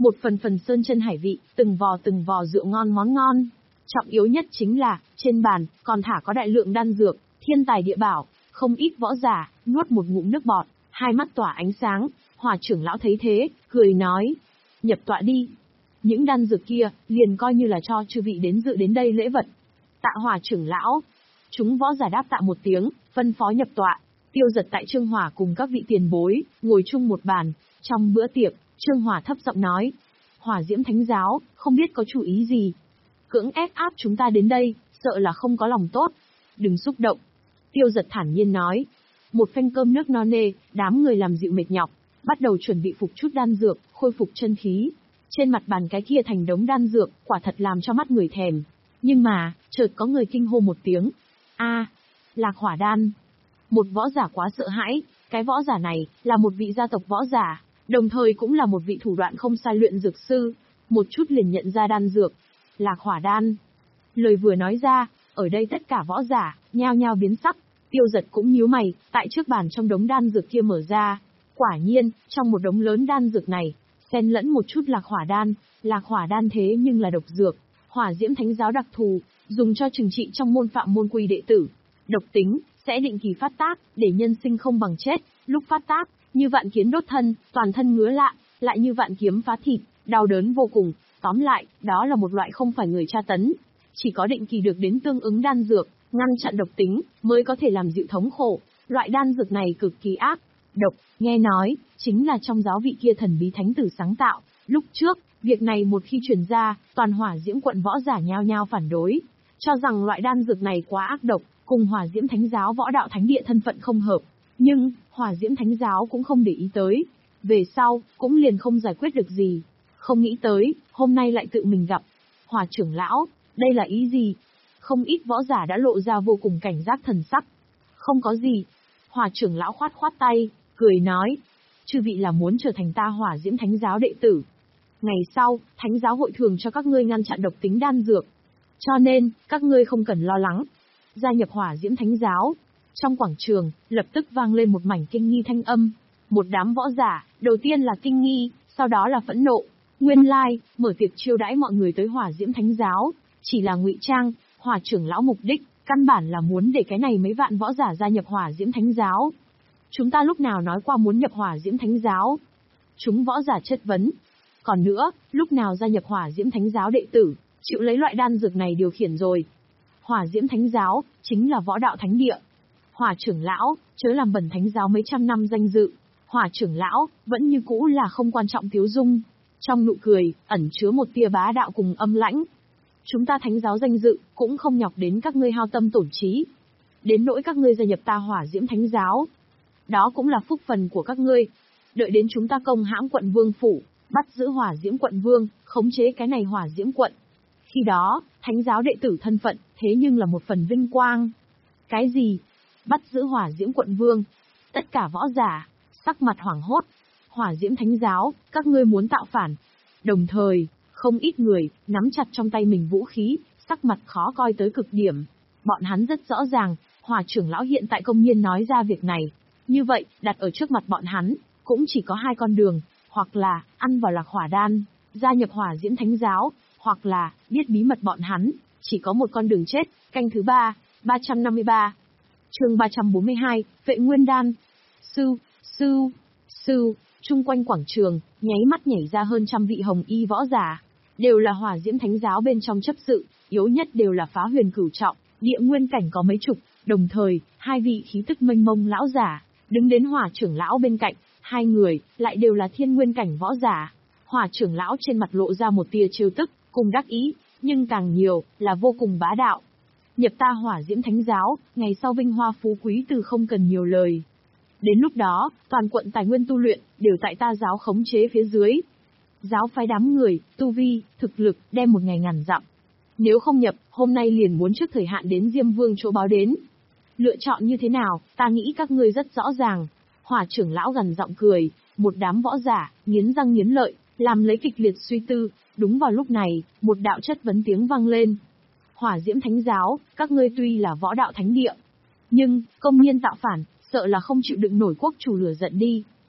Một phần phần sơn chân hải vị, từng vò từng vò rượu ngon món ngon. Trọng yếu nhất chính là, trên bàn, còn thả có đại lượng đan dược, thiên tài địa bảo, không ít võ giả, nuốt một ngụm nước bọt, hai mắt tỏa ánh sáng. Hỏa trưởng lão thấy thế, cười nói, nhập tọa đi. Những đan dược kia, liền coi như là cho chư vị đến dự đến đây lễ vật. Tạ Hỏa trưởng lão. Chúng võ giả đáp tạ một tiếng, phân phó nhập tọa. Tiêu Giật tại Trương Hỏa cùng các vị tiền bối, ngồi chung một bàn. Trong bữa tiệc, Trương Hỏa thấp giọng nói, Hỏa Diễm Thánh Giáo, không biết có chủ ý gì. Cưỡng ép áp chúng ta đến đây, sợ là không có lòng tốt. Đừng xúc động. Tiêu Giật thản nhiên nói. Một phanh cơm nước no nê, đám người làm dịu mệt nhọc, bắt đầu chuẩn bị phục chút đan dược, khôi phục chân khí. Trên mặt bàn cái kia thành đống đan dược, quả thật làm cho mắt người thèm. Nhưng mà, chợt có người kinh hô một tiếng. A, Lạc Hỏa đan. Một võ giả quá sợ hãi, cái võ giả này là một vị gia tộc võ giả, đồng thời cũng là một vị thủ đoạn không sai luyện dược sư, một chút liền nhận ra đan dược. Lạc Hỏa đan. Lời vừa nói ra, ở đây tất cả võ giả nhao nhao biến sắc. Tiêu Giật cũng nhíu mày, tại trước bàn trong đống đan dược kia mở ra. Quả nhiên, trong một đống lớn đan dược này, xen lẫn một chút Lạc Hỏa đan. Lạc Hỏa đan thế nhưng là độc dược, Hỏa Diễm Thánh Giáo đặc thù, dùng cho trừng trị trong môn phạm môn quy đệ tử. Độc tính sẽ định kỳ phát tác, để nhân sinh không bằng chết. Lúc phát tác, như vạn kiến đốt thân, toàn thân ngứa lạ, lại như vạn kiếm phá thịt, đau đớn vô cùng. Tóm lại, đó là một loại không phải người tra tấn, chỉ có định kỳ được đến tương ứng đan dược, ngăn chặn độc tính, mới có thể làm dịu thống khổ. Loại đan dược này cực kỳ ác độc, nghe nói, chính là trong giáo vị kia thần bí thánh tử sáng tạo. Lúc trước, việc này một khi truyền ra, toàn Hỏa Diễm quận võ giả nhao nhao phản đối, cho rằng loại đan dược này quá ác độc, cùng Hỏa Diễm Thánh Giáo võ đạo thánh địa thân phận không hợp. Nhưng, Hỏa Diễm Thánh Giáo cũng không để ý tới. Về sau, cũng liền không giải quyết được gì. Không nghĩ tới, hôm nay lại tự mình gặp. Hỏa trưởng lão, đây là ý gì? Không ít võ giả đã lộ ra vô cùng cảnh giác thần sắc. Không có gì. Hỏa trưởng lão khoát khoát tay, cười nói. Chư vị là muốn trở thành ta Hỏa Diễm Thánh Giáo đệ tử. Ngày sau, Thánh Giáo hội thường cho các ngươi ngăn chặn độc tính đan dược. Cho nên, các ngươi không cần lo lắng. Gia nhập Hỏa Diễm Thánh Giáo. Trong quảng trường, lập tức vang lên một mảnh kinh nghi thanh âm. Một đám võ giả, đầu tiên là kinh nghi, sau đó là phẫn nộ. Nguyên lai, mở tiệc chiêu đãi mọi người tới Hỏa Diễm Thánh Giáo, chỉ là ngụy trang. Hỏa trưởng lão mục đích, căn bản là muốn để cái này mấy vạn võ giả gia nhập Hỏa Diễm Thánh Giáo. Chúng ta lúc nào nói qua muốn nhập Hỏa Diễm Thánh Giáo? Chúng võ giả chất vấn. Còn nữa, lúc nào gia nhập Hỏa Diễm Thánh Giáo đệ tử, chịu lấy loại đan dược này điều khiển rồi? Hỏa Diễm Thánh Giáo, chính là võ đạo thánh địa. Hỏa trưởng lão, chớ làm bẩn Thánh Giáo mấy trăm năm danh dự. Hỏa trưởng lão, vẫn như cũ là không quan trọng tiếu dung. Trong nụ cười, ẩn chứa một tia bá đạo cùng âm lãnh. Chúng ta Thánh Giáo danh dự, cũng không nhọc đến các ngươi hao tâm tổn trí. Đến nỗi các ngươi gia nhập ta Hỏa Diễm Thánh Giáo, đó cũng là phúc phần của các ngươi. Đợi đến chúng ta công hãm quận Vương Phủ, bắt giữ Hỏa Diễm quận Vương, khống chế cái này Hỏa Diễm quận. Khi đó, Thánh Giáo đệ tử thân phận, thế nhưng là một phần vinh quang. Cái gì? Bắt giữ Hỏa Diễm quận Vương? Tất cả võ giả, sắc mặt hoảng hốt. Hỏa Diễm Thánh Giáo, các ngươi muốn tạo phản. Đồng thời, không ít người, nắm chặt trong tay mình vũ khí, sắc mặt khó coi tới cực điểm. Bọn hắn rất rõ ràng, Hỏa trưởng lão hiện tại công nhiên nói ra việc này. Như vậy, đặt ở trước mặt bọn hắn, cũng chỉ có hai con đường, hoặc là, ăn vào Lạc Hỏa đan, gia nhập Hỏa Diễm Thánh Giáo, hoặc là, biết bí mật bọn hắn, chỉ có một con đường chết. Canh thứ ba, ba trăm năm mươi ba. Chương ba trăm bốn mươi hai, Vệ Nguyên đan. Sư, sư, sư, chung quanh quảng trường, nháy mắt nhảy ra hơn trăm vị hồng y võ giả, đều là Hỏa Diễm Thánh Giáo bên trong chấp sự, yếu nhất đều là Phá Huyền cửu trọng, địa nguyên cảnh có mấy chục, đồng thời, hai vị khí tức mênh mông lão giả, đứng đến Hỏa trưởng lão bên cạnh, hai người, lại đều là thiên nguyên cảnh võ giả. Hỏa trưởng lão trên mặt lộ ra một tia trêu tức, cùng đắc ý, nhưng càng nhiều, là vô cùng bá đạo. Nhập ta Hỏa Diễm Thánh Giáo, ngày sau vinh hoa phú quý từ không cần nhiều lời. Đến lúc đó, toàn quận tài nguyên tu luyện, đều tại ta giáo khống chế phía dưới. Giáo phái đám người, tu vi, thực lực, đem một ngày ngàn dặm. Nếu không nhập, hôm nay liền muốn trước thời hạn đến Diêm Vương chỗ báo đến. Lựa chọn như thế nào, ta nghĩ các ngươi rất rõ ràng. Hỏa trưởng lão gần giọng cười, một đám võ giả, nghiến răng nghiến lợi, làm lấy kịch liệt suy tư. Đúng vào lúc này, một đạo chất vấn tiếng vang lên. Hỏa Diễm Thánh Giáo, các ngươi tuy là võ đạo thánh địa, nhưng, công nhiên tạo phản, sợ là không chịu đựng nổi quốc chủ lửa giận đi.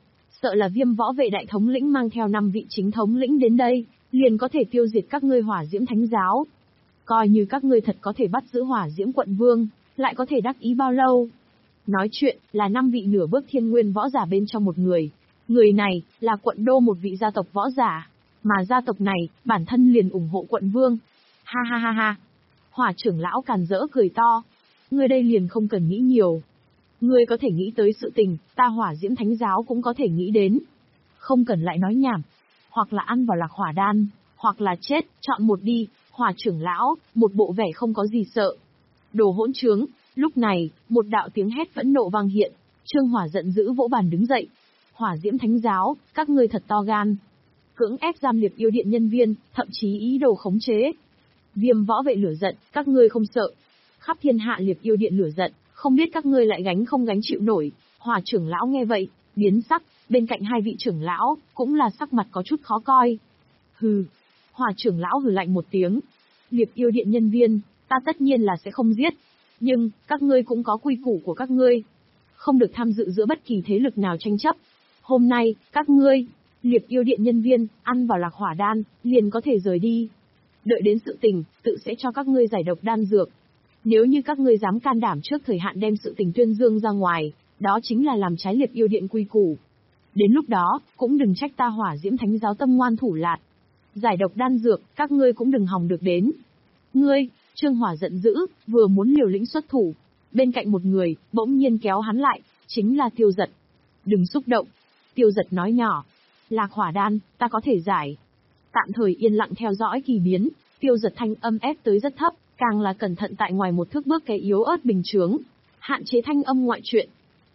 sợ là Viêm võ vệ đại thống lĩnh mang theo năm vị chính thống lĩnh đến đây, liền có thể tiêu diệt các ngươi Hỏa Diễm Thánh giáo. Coi như các ngươi thật có thể bắt giữ Hỏa Diễm quận vương, lại có thể đắc ý bao lâu? Nói chuyện, là năm vị nửa bước thiên nguyên võ giả bên trong một người. Người này, là quận đô một vị gia tộc võ giả. Mà gia tộc này, bản thân liền ủng hộ quận vương. Ha ha ha ha. Hỏa trưởng lão càn rỡ cười to. Ngươi đây liền không cần nghĩ nhiều. Ngươi có thể nghĩ tới sự tình, ta Hỏa Diễm Thánh giáo cũng có thể nghĩ đến. Không cần lại nói nhảm. Hoặc là ăn vào lạc hỏa đan, hoặc là chết, chọn một đi. Hỏa trưởng lão, một bộ vẻ không có gì sợ. Đồ hỗn trướng. Lúc này, một đạo tiếng hét phẫn nộ vang hiện. Trương Hỏa giận dữ vỗ bàn đứng dậy. Hỏa Diễm Thánh giáo, các ngươi thật to gan. Cưỡng ép giam Liệp Yêu Điện nhân viên, thậm chí ý đồ khống chế. Viêm võ vệ lửa giận, các ngươi không sợ. Khắp thiên hạ Liệp Yêu Điện lửa giận, không biết các ngươi lại gánh không gánh chịu nổi. Hỏa trưởng lão nghe vậy, biến sắc, bên cạnh hai vị trưởng lão, cũng là sắc mặt có chút khó coi. Hừ. Hỏa trưởng lão hừ lạnh một tiếng. Liệp Yêu Điện nhân viên, ta tất nhiên là sẽ không giết. Nhưng, các ngươi cũng có quy củ của các ngươi. Không được tham dự giữa bất kỳ thế lực nào tranh chấp. Hôm nay, các ngươi, Liệp Yêu Điện nhân viên, ăn vào lạc hỏa đan, liền có thể rời đi. Đợi đến sự tình, tự sẽ cho các ngươi giải độc đan dược. Nếu như các ngươi dám can đảm trước thời hạn đem sự tình tuyên dương ra ngoài, đó chính là làm trái Liệp Yêu Điện quy củ. Đến lúc đó, cũng đừng trách ta Hỏa Diễm Thánh giáo tâm ngoan thủ lạt. Giải độc đan dược, các ngươi cũng đừng hòng được đến. Ngươi, Trương Hỏa giận dữ, vừa muốn liều lĩnh xuất thủ. Bên cạnh một người, bỗng nhiên kéo hắn lại, chính là Tiêu Giật. Đừng xúc động. Tiêu Giật nói nhỏ. Lạc hỏa đan, ta có thể giải. Tạm thời yên lặng theo dõi kỳ biến, Tiêu Giật thanh âm ép tới rất thấp, càng là cẩn thận tại ngoài một thước bước cái yếu ớt bình chướng. Hạn chế thanh âm ngoại truyện.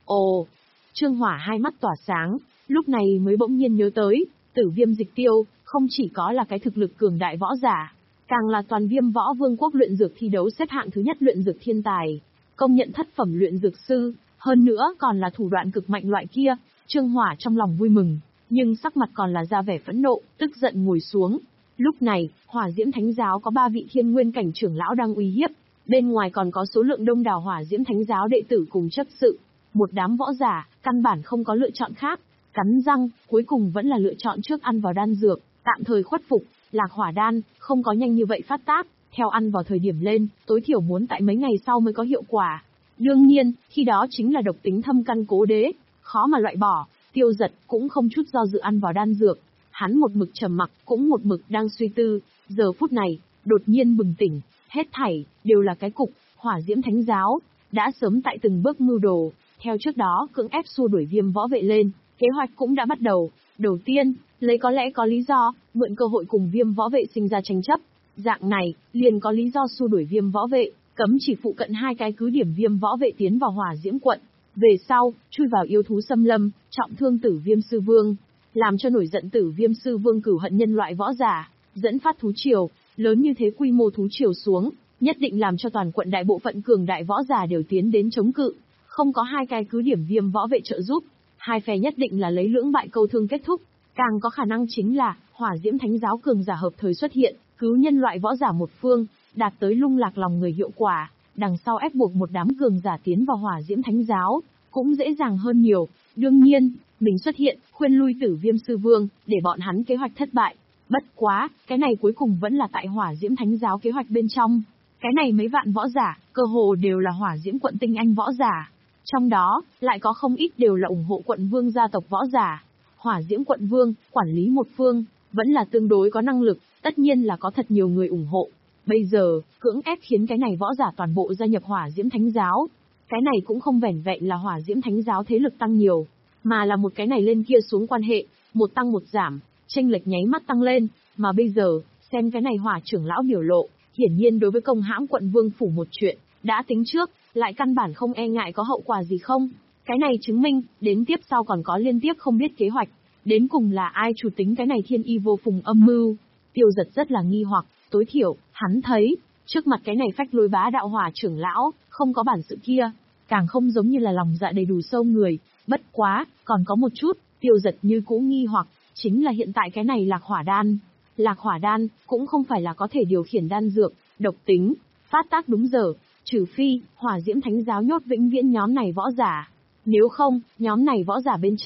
Ồ! Trương Hỏa hai mắt tỏa sáng, lúc này mới bỗng nhiên nhớ tới, Tử Viêm Dịch Tiêu, không chỉ có là cái thực lực cường đại võ giả, càng là toàn Viêm Võ Vương quốc luyện dược thi đấu xếp hạng thứ nhất luyện dược thiên tài, công nhận thất phẩm luyện dược sư, hơn nữa còn là thủ đoạn cực mạnh loại kia. Trương Hỏa trong lòng vui mừng, nhưng sắc mặt còn là ra vẻ phẫn nộ, tức giận ngồi xuống. Lúc này, Hỏa Diễm Thánh giáo có ba vị thiên nguyên cảnh trưởng lão đang uy hiếp, bên ngoài còn có số lượng đông đảo Hỏa Diễm Thánh giáo đệ tử cùng chấp sự, một đám võ giả, căn bản không có lựa chọn khác, cắn răng, cuối cùng vẫn là lựa chọn trước ăn vào đan dược, tạm thời khuất phục. Lạc hỏa đan, không có nhanh như vậy phát tác, theo ăn vào thời điểm lên, tối thiểu muốn tại mấy ngày sau mới có hiệu quả. Đương nhiên, khi đó chính là độc tính thâm căn cố đế, khó mà loại bỏ. Tiêu Giật cũng không chút do dự ăn vào đan dược. Hắn một mực trầm mặc, cũng một mực đang suy tư. Giờ phút này, đột nhiên bừng tỉnh, hết thảy đều là cái cục. Hỏa Diễm Thánh giáo đã sớm tại từng bước mưu đồ, theo trước đó cưỡng ép xua đuổi Viêm võ vệ lên, kế hoạch cũng đã bắt đầu. Đầu tiên, lấy có lẽ có lý do, mượn cơ hội cùng Viêm võ vệ sinh ra tranh chấp. Dạng này, liền có lý do xua đuổi Viêm võ vệ, cấm chỉ phụ cận hai cái cứ điểm Viêm võ vệ tiến vào Hỏa Diễm quận. Về sau, chui vào yêu thú xâm lâm, trọng thương Tử Viêm sư vương, làm cho nổi giận Tử Viêm sư vương cửu hận nhân loại võ giả, dẫn phát thú triều, lớn như thế quy mô thú triều xuống, nhất định làm cho toàn quận đại bộ phận cường đại võ giả đều tiến đến chống cự. Không có hai cái cứ điểm Viêm võ vệ trợ giúp, hai phe nhất định là lấy lưỡng bại câu thương kết thúc. Càng có khả năng chính là Hỏa Diễm Thánh giáo cường giả hợp thời xuất hiện, cứu nhân loại võ giả một phương, đạt tới lung lạc lòng người hiệu quả. Đằng sau ép buộc một đám cường giả tiến vào Hỏa Diễm Thánh giáo, cũng dễ dàng hơn nhiều. Đương nhiên, mình xuất hiện, khuyên lui Tử Viêm sư vương, để bọn hắn kế hoạch thất bại. Bất quá, cái này cuối cùng vẫn là tại Hỏa Diễm Thánh giáo kế hoạch bên trong. Cái này mấy vạn võ giả, cơ hồ đều là Hỏa Diễm quận tinh anh võ giả. Trong đó, lại có không ít đều là ủng hộ quận vương gia tộc võ giả. Hỏa Diễm quận vương, quản lý một phương, vẫn là tương đối có năng lực, tất nhiên là có thật nhiều người ủng hộ. Bây giờ, cưỡng ép khiến cái này võ giả toàn bộ gia nhập Hỏa Diễm Thánh giáo. Cái này cũng không vẻn vẹn là Hỏa Diễm Thánh giáo thế lực tăng nhiều, mà là một cái này lên kia xuống quan hệ, một tăng một giảm, chênh lệch nháy mắt tăng lên, mà bây giờ, xem cái này Hỏa trưởng lão biểu lộ, hiển nhiên đối với công hãm quận vương phủ một chuyện, đã tính trước, lại căn bản không e ngại có hậu quả gì không. Cái này chứng minh, đến tiếp sau còn có liên tiếp không biết kế hoạch, đến cùng là ai chủ tính cái này thiên y vô phùng âm mưu. Tiêu Giật rất là nghi hoặc, tối thiểu, hắn thấy, trước mặt cái này phách lối bá đạo Hỏa trưởng lão, không có bản sự kia, càng không giống như là lòng dạ đầy đủ sâu người. Bất quá, còn có một chút, Tiêu Giật như cũ nghi hoặc, chính là hiện tại cái này lạc hỏa đan. Lạc hỏa đan, cũng không phải là có thể điều khiển đan dược, độc tính, phát tác đúng giờ, trừ phi, Hỏa Diễm Thánh giáo nhốt vĩnh viễn nhóm này võ giả. Nếu không, nhóm này võ giả bên trong,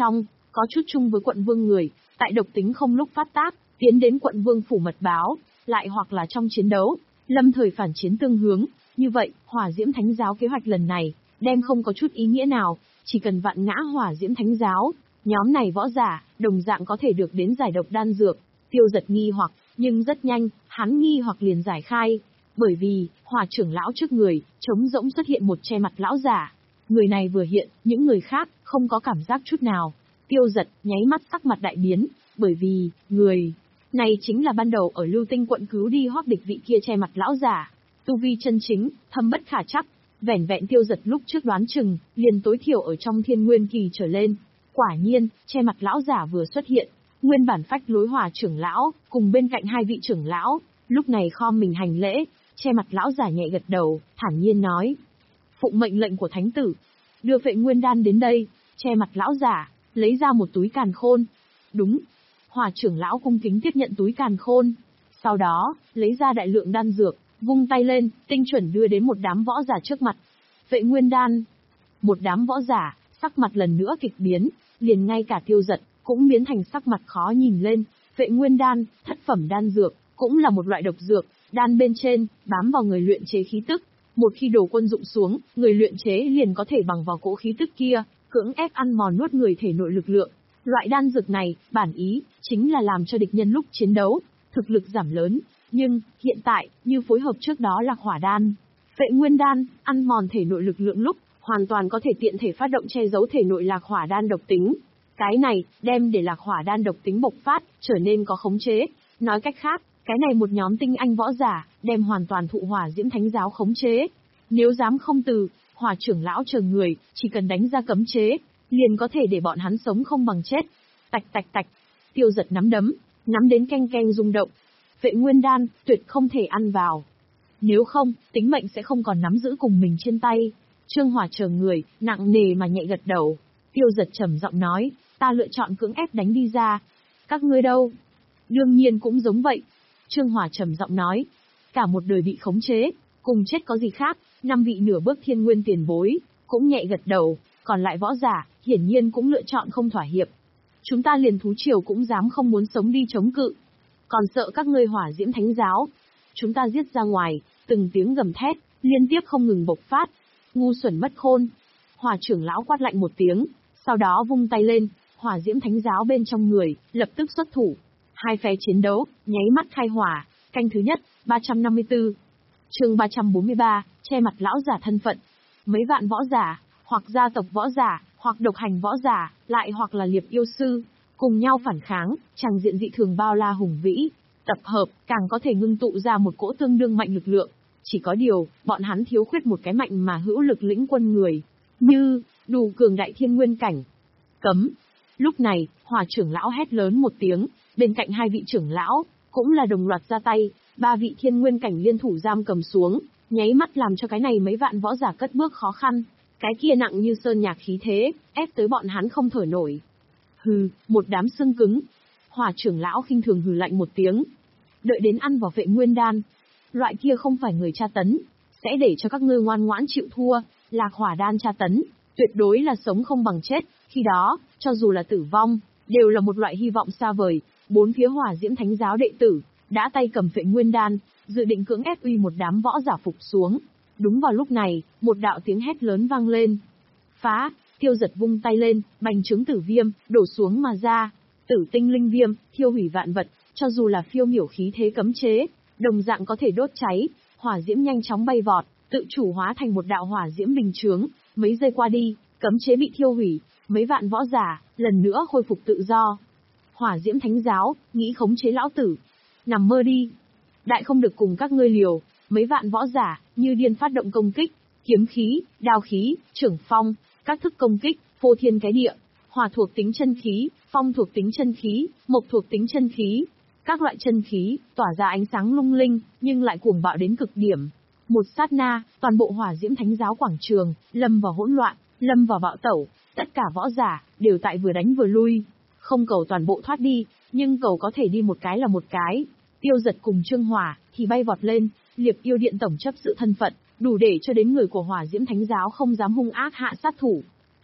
có chút chung với quận vương người, tại độc tính không lúc phát tác, tiến đến quận vương phủ mật báo, lại hoặc là trong chiến đấu, lâm thời phản chiến tương hướng, như vậy, Hỏa Diễm Thánh Giáo kế hoạch lần này, đem không có chút ý nghĩa nào, chỉ cần vạn ngã Hỏa Diễm Thánh Giáo, nhóm này võ giả, đồng dạng có thể được đến giải độc đan dược. Tiêu Giật nghi hoặc, nhưng rất nhanh, hắn nghi hoặc liền giải khai, bởi vì, Hỏa trưởng lão trước người, trống rỗng xuất hiện một che mặt lão giả. Người này vừa hiện, những người khác, không có cảm giác chút nào. Tiêu Giật, nháy mắt sắc mặt đại biến, bởi vì, người này chính là ban đầu ở Lưu Tinh quận cứu đi Hoắc Địch vị kia che mặt lão giả. Tu vi chân chính, thâm bất khả trắc, vẻn vẹn Tiêu Giật lúc trước đoán chừng, liền tối thiểu ở trong thiên nguyên kỳ trở lên. Quả nhiên, che mặt lão giả vừa xuất hiện, nguyên bản phách lối Hỏa trưởng lão, cùng bên cạnh hai vị trưởng lão, lúc này khom mình hành lễ, che mặt lão giả nhẹ gật đầu, thản nhiên nói. Phụng mệnh lệnh của thánh tử, đưa Phệ Nguyên Đan đến đây, che mặt lão giả, lấy ra một túi càn khôn. Đúng. Hỏa trưởng lão cung kính tiếp nhận túi càn khôn. Sau đó, lấy ra đại lượng đan dược, vung tay lên, tinh chuẩn đưa đến một đám võ giả trước mặt. Phệ Nguyên Đan. Một đám võ giả, sắc mặt lần nữa kịch biến, liền ngay cả Tiêu Giật, cũng biến thành sắc mặt khó nhìn lên. Phệ Nguyên Đan, thất phẩm đan dược, cũng là một loại độc dược, đan bên trên, bám vào người luyện chế khí tức. Một khi đổ quân dụng xuống, người luyện chế liền có thể bằng vào cỗ khí tức kia, cưỡng ép ăn mòn nuốt người thể nội lực lượng. Loại đan dược này, bản ý, chính là làm cho địch nhân lúc chiến đấu, thực lực giảm lớn. Nhưng, hiện tại, như phối hợp trước đó là hỏa đan. Phệ Nguyên Đan, ăn mòn thể nội lực lượng lúc, hoàn toàn có thể tiện thể phát động che giấu thể nội lạc hỏa đan độc tính. Cái này, đem để lạc hỏa đan độc tính bộc phát, trở nên có khống chế. Nói cách khác, cái này một nhóm tinh anh võ giả, đem hoàn toàn thụ Hỏa Diễm Thánh Giáo khống chế. Nếu dám không từ, Hỏa trưởng lão chờ người, chỉ cần đánh ra cấm chế, liền có thể để bọn hắn sống không bằng chết. Tạch tạch tạch, Tiêu Giật nắm đấm, nắm đến keng keng rung động. Phệ Nguyên Đan, tuyệt không thể ăn vào. Nếu không, tính mệnh sẽ không còn nắm giữ cùng mình trên tay. Trương Hỏa chờ người, nặng nề mà nhẹ gật đầu. Tiêu Giật trầm giọng nói, ta lựa chọn cưỡng ép đánh đi ra. Các ngươi đâu? Đương nhiên cũng giống vậy. Trương Hỏa trầm giọng nói, cả một đời bị khống chế, cùng chết có gì khác. Năm vị nửa bước thiên nguyên tiền bối, cũng nhẹ gật đầu, còn lại võ giả, hiển nhiên cũng lựa chọn không thỏa hiệp. Chúng ta liền thú triều cũng dám không muốn sống đi chống cự. Còn sợ các ngươi Hỏa Diễm Thánh Giáo. Chúng ta giết ra ngoài, từng tiếng gầm thét, liên tiếp không ngừng bộc phát. Ngu xuẩn mất khôn. Hỏa trưởng lão quát lạnh một tiếng, sau đó vung tay lên, Hỏa Diễm Thánh Giáo bên trong người, lập tức xuất thủ. Hai phe chiến đấu, nháy mắt khai hỏa, canh thứ nhất, ba trăm năm mươi tư. Chương ba trăm bốn mươi ba, che mặt lão giả thân phận. Mấy vạn võ giả, hoặc gia tộc võ giả, hoặc độc hành võ giả, lại hoặc là liệp yêu sư, cùng nhau phản kháng, tràng diện dị thường bao la hùng vĩ, tập hợp, càng có thể ngưng tụ ra một cỗ tương đương mạnh lực lượng. Chỉ có điều, bọn hắn thiếu khuyết một cái mạnh mà hữu lực lĩnh quân người, như, đủ cường đại thiên nguyên cảnh. Cấm. Lúc này, Hỏa trưởng lão hét lớn một tiếng, bên cạnh hai vị trưởng lão, cũng là đồng loạt ra tay, ba vị thiên nguyên cảnh liên thủ giam cầm xuống, nháy mắt làm cho cái này mấy vạn võ giả cất bước khó khăn. Cái kia nặng như sơn nhạc khí thế, ép tới bọn hắn không thở nổi. Hừ, một đám xương cứng. Hỏa trưởng lão khinh thường hừ lạnh một tiếng. Đợi đến ăn vào Phệ Nguyên Đan. Loại kia không phải người tra tấn, sẽ để cho các ngươi ngoan ngoãn chịu thua, lạc hỏa đan tra tấn, tuyệt đối là sống không bằng chết, khi đó, cho dù là tử vong, đều là một loại hy vọng xa vời. Bốn phía Hỏa Diễm Thánh Giáo đệ tử, đã tay cầm Phệ Nguyên Đan, dự định cưỡng ép uy một đám võ giả phục xuống. Đúng vào lúc này, một đạo tiếng hét lớn vang lên. Phá, Tiêu Giật vung tay lên, bành trướng tử viêm, đổ xuống mà ra. Tử tinh linh viêm, thiêu hủy vạn vật, cho dù là phiêu miểu khí thế cấm chế, đồng dạng có thể đốt cháy. Hỏa diễm nhanh chóng bay vọt, tự chủ hóa thành một đạo hỏa diễm bình chướng. Mấy giây qua đi, cấm chế bị thiêu hủy, mấy vạn võ giả, lần nữa khôi phục tự do. Hỏa Diễm Thánh Giáo, nghĩ khống chế lão tử. Nằm mơ đi. Đại không được cùng các ngươi liều, mấy vạn võ giả, như điên phát động công kích, kiếm khí, đao khí, trưởng phong, các thức công kích, phô thiên cái địa. Hỏa thuộc tính chân khí, phong thuộc tính chân khí, mộc thuộc tính chân khí. Các loại chân khí, tỏa ra ánh sáng lung linh, nhưng lại cuồng bạo đến cực điểm. Một sát na, toàn bộ Hỏa Diễm Thánh Giáo quảng trường, lâm vào hỗn loạn, lâm vào bạo tẩu, tất cả võ giả, đều tại vừa đánh vừa lui. Không cầu toàn bộ thoát đi, nhưng cầu có thể đi một cái là một cái. Tiêu Giật cùng Trương Hỏa, thì bay vọt lên, liệp yêu điện tổng chấp sự thân phận, đủ để cho đến người của Hỏa Diễm Thánh Giáo không dám hung ác hạ sát thủ.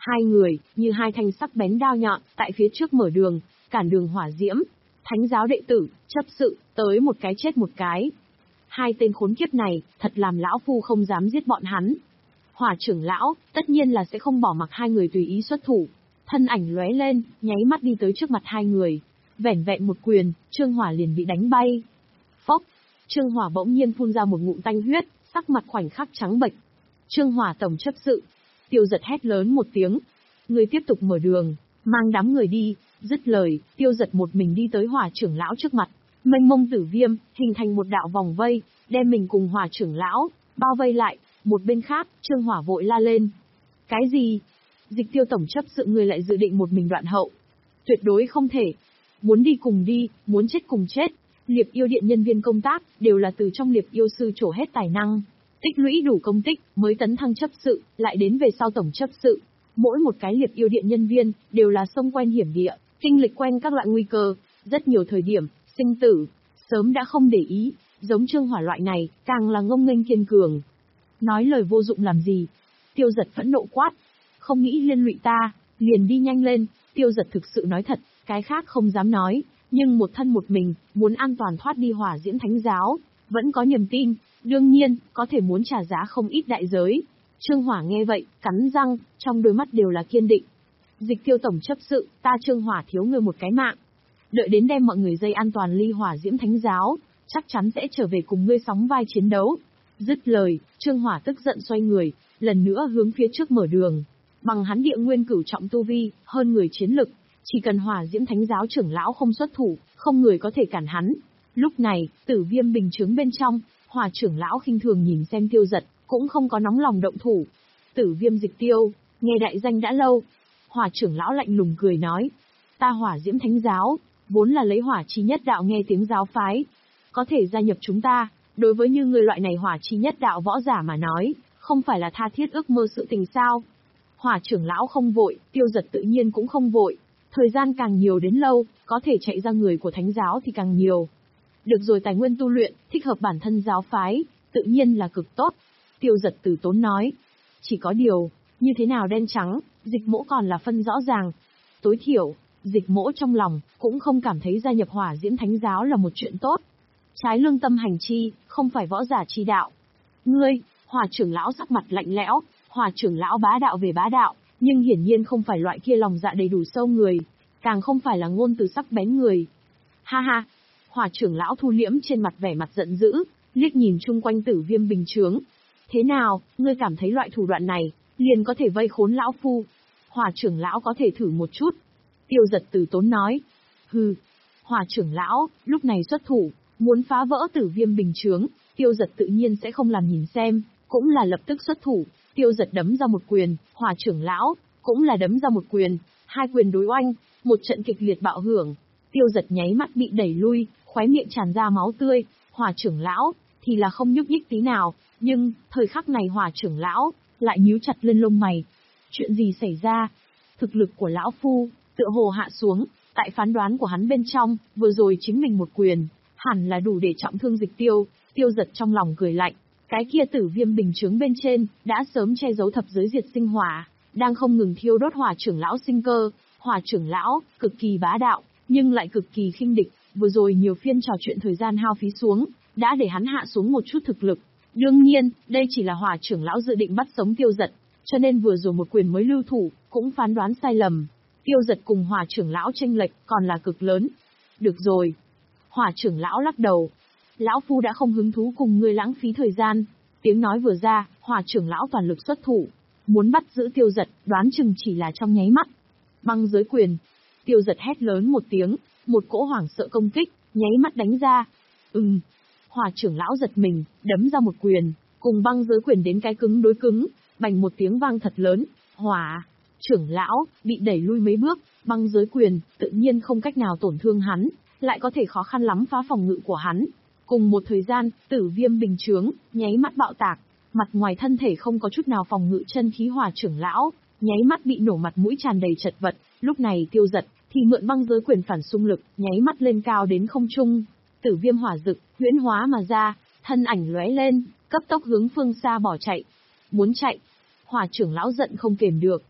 Hai người, như hai thanh sắc bén đao nhọn, tại phía trước mở đường, cản đường hỏa diễm. Thánh giáo đệ tử, chấp sự, tới một cái chết một cái. Hai tên khốn kiếp này, thật làm lão phu không dám giết bọn hắn. Hỏa trưởng lão, tất nhiên là sẽ không bỏ mặc hai người tùy ý xuất thủ. Thân ảnh lóe lên, nháy mắt đi tới trước mặt hai người. Vẻn vẹn một quyền, Trương Hỏa liền bị đánh bay. Phốc, Trương Hỏa bỗng nhiên phun ra một ngụm tanh huyết, sắc mặt khoảnh khắc trắng bệch. Trương Hỏa tổng chấp sự. Tiêu Giật hét lớn một tiếng. Người tiếp tục mở đường, mang đám người đi. Dứt lời, Tiêu Giật một mình đi tới Hỏa trưởng lão trước mặt. Mênh mông tử viêm, hình thành một đạo vòng vây, đem mình cùng Hỏa trưởng lão bao vây lại. Một bên khác, Trương Hỏa vội la lên. Cái gì? Dịch Tiêu tổng chấp sự người lại dự định một mình đoạn hậu? Tuyệt đối không thể. Muốn đi cùng đi, muốn chết cùng chết. Liệp yêu điện nhân viên công tác, đều là từ trong liệp yêu sư trổ hết tài năng. Tích lũy đủ công tích, mới tấn thăng chấp sự, lại đến về sau tổng chấp sự. Mỗi một cái liệp yêu điện nhân viên, đều là sông quen hiểm địa, kinh lịch quen các loại nguy cơ, rất nhiều thời điểm, sinh tử, sớm đã không để ý, giống Trương Hỏa loại này, càng là ngông nghênh kiên cường. Nói lời vô dụng làm gì? Tiêu Giật phẫn nộ quát. Không nghĩ liên lụy ta, liền đi nhanh lên. Tiêu Giật thực sự nói thật, cái khác không dám nói, nhưng một thân một mình, muốn an toàn thoát đi Hỏa Diễm Thánh Giáo, vẫn có niềm tin, đương nhiên, có thể muốn trả giá không ít đại giới. Trương Hỏa nghe vậy, cắn răng, trong đôi mắt đều là kiên định. Dịch Tiêu tổng chấp sự, ta Trương Hỏa thiếu ngươi một cái mạng. Đợi đến đem mọi người dây an toàn ly Hỏa Diễm Thánh Giáo, chắc chắn sẽ trở về cùng ngươi sóng vai chiến đấu. Dứt lời, Trương Hỏa tức giận xoay người, lần nữa hướng phía trước mở đường. Bằng hắn địa nguyên cửu trọng tu vi, hơn người chiến lực, chỉ cần Hỏa Diễm Thánh Giáo trưởng lão không xuất thủ, không người có thể cản hắn. Lúc này, Tử Viêm bình chướng bên trong, Hỏa trưởng lão khinh thường nhìn xem Tiêu Giật, cũng không có nóng lòng động thủ. Tử Viêm Dịch Tiêu, nghe đại danh đã lâu. Hỏa trưởng lão lạnh lùng cười nói, ta Hỏa Diễm Thánh Giáo, vốn là lấy hỏa chi nhất đạo nghe tiếng giáo phái, có thể gia nhập chúng ta. Đối với như người loại này hỏa chi nhất đạo võ giả mà nói, không phải là tha thiết ước mơ sự tình sao? Hỏa trưởng lão không vội, Tiêu Giật tự nhiên cũng không vội. Thời gian càng nhiều đến lâu, có thể chạy ra người của thánh giáo thì càng nhiều. Được rồi, tài nguyên tu luyện, thích hợp bản thân giáo phái, tự nhiên là cực tốt. Tiêu Giật từ tốn nói. Chỉ có điều, như thế nào đen trắng, Dịch Mỗ còn là phân rõ ràng. Tối thiểu, Dịch Mỗ trong lòng, cũng không cảm thấy gia nhập Hỏa Diễm Thánh Giáo là một chuyện tốt. Trái lương tâm hành chi, không phải võ giả chi đạo. Ngươi, Hỏa trưởng lão sắc mặt lạnh lẽo, Hỏa trưởng lão bá đạo về bá đạo, nhưng hiển nhiên không phải loại kia lòng dạ đầy đủ sâu người, càng không phải là ngôn từ sắc bén người. Ha ha, Hỏa trưởng lão thu liễm trên mặt vẻ mặt giận dữ, liếc nhìn chung quanh Tử Viêm bình chướng. Thế nào, ngươi cảm thấy loại thủ đoạn này, liền có thể vây khốn lão phu? Hỏa trưởng lão có thể thử một chút. Tiêu Giật từ tốn nói. Hừ, Hỏa trưởng lão, lúc này xuất thủ, muốn phá vỡ Tử Viêm bình chướng, Tiêu Giật tự nhiên sẽ không làm nhìn xem, cũng là lập tức xuất thủ. Tiêu Giật đấm ra một quyền, Hỏa trưởng lão cũng là đấm ra một quyền, hai quyền đối oanh, một trận kịch liệt bạo hưởng. Tiêu Giật nháy mắt bị đẩy lui, khóe miệng tràn ra máu tươi, Hỏa trưởng lão thì là không nhúc nhích tí nào, nhưng thời khắc này Hỏa trưởng lão lại nhíu chặt lên lông mày. Chuyện gì xảy ra? Thực lực của lão phu tựa hồ hạ xuống, tại phán đoán của hắn bên trong, vừa rồi chính mình một quyền, hẳn là đủ để trọng thương Dịch Tiêu. Tiêu Giật trong lòng cười lạnh, cái kia Tử Viêm bình chướng bên trên đã sớm che giấu thập giới diệt sinh hỏa, đang không ngừng thiêu đốt Hỏa trưởng lão sinh cơ. Hỏa trưởng lão cực kỳ bá đạo, nhưng lại cực kỳ khinh địch, vừa rồi nhiều phiên trò chuyện thời gian hao phí xuống, đã để hắn hạ xuống một chút thực lực. Đương nhiên, đây chỉ là Hỏa trưởng lão dự định bắt sống Tiêu Giật, cho nên vừa rồi một quyền mới lưu thủ, cũng phán đoán sai lầm. Tiêu Giật cùng Hỏa trưởng lão chênh lệch còn là cực lớn. Được rồi. Hỏa trưởng lão lắc đầu. Lão phu đã không hứng thú cùng ngươi lãng phí thời gian. Tiếng nói vừa ra, Hỏa trưởng lão toàn lực xuất thủ, muốn bắt giữ Tiêu Giật, đoán chừng chỉ là trong nháy mắt. Băng giới quyền. Tiêu Giật hét lớn một tiếng, một cỗ hoảng sợ công kích, nháy mắt đánh ra. Ừm. Hỏa trưởng lão giật mình, đấm ra một quyền, cùng băng giới quyền đến cái cứng đối cứng, bành một tiếng vang thật lớn. Hỏa trưởng lão bị đẩy lui mấy bước, băng giới quyền tự nhiên không cách nào tổn thương hắn, lại có thể khó khăn lắm phá phòng ngự của hắn. Cùng một thời gian, Tử Viêm bình chướng nháy mắt bạo tạc, mặt ngoài thân thể không có chút nào phòng ngự chân khí Hỏa trưởng lão, nháy mắt bị nổ mặt mũi tràn đầy chật vật. Lúc này Tiêu Giật thì mượn băng giới quyền phản xung lực, nháy mắt lên cao đến không trung. Tử Viêm hỏa dực huyễn hóa mà ra, thân ảnh lóe lên, cấp tốc hướng phương xa bỏ chạy. Muốn chạy? Hỏa trưởng lão giận không kềm được.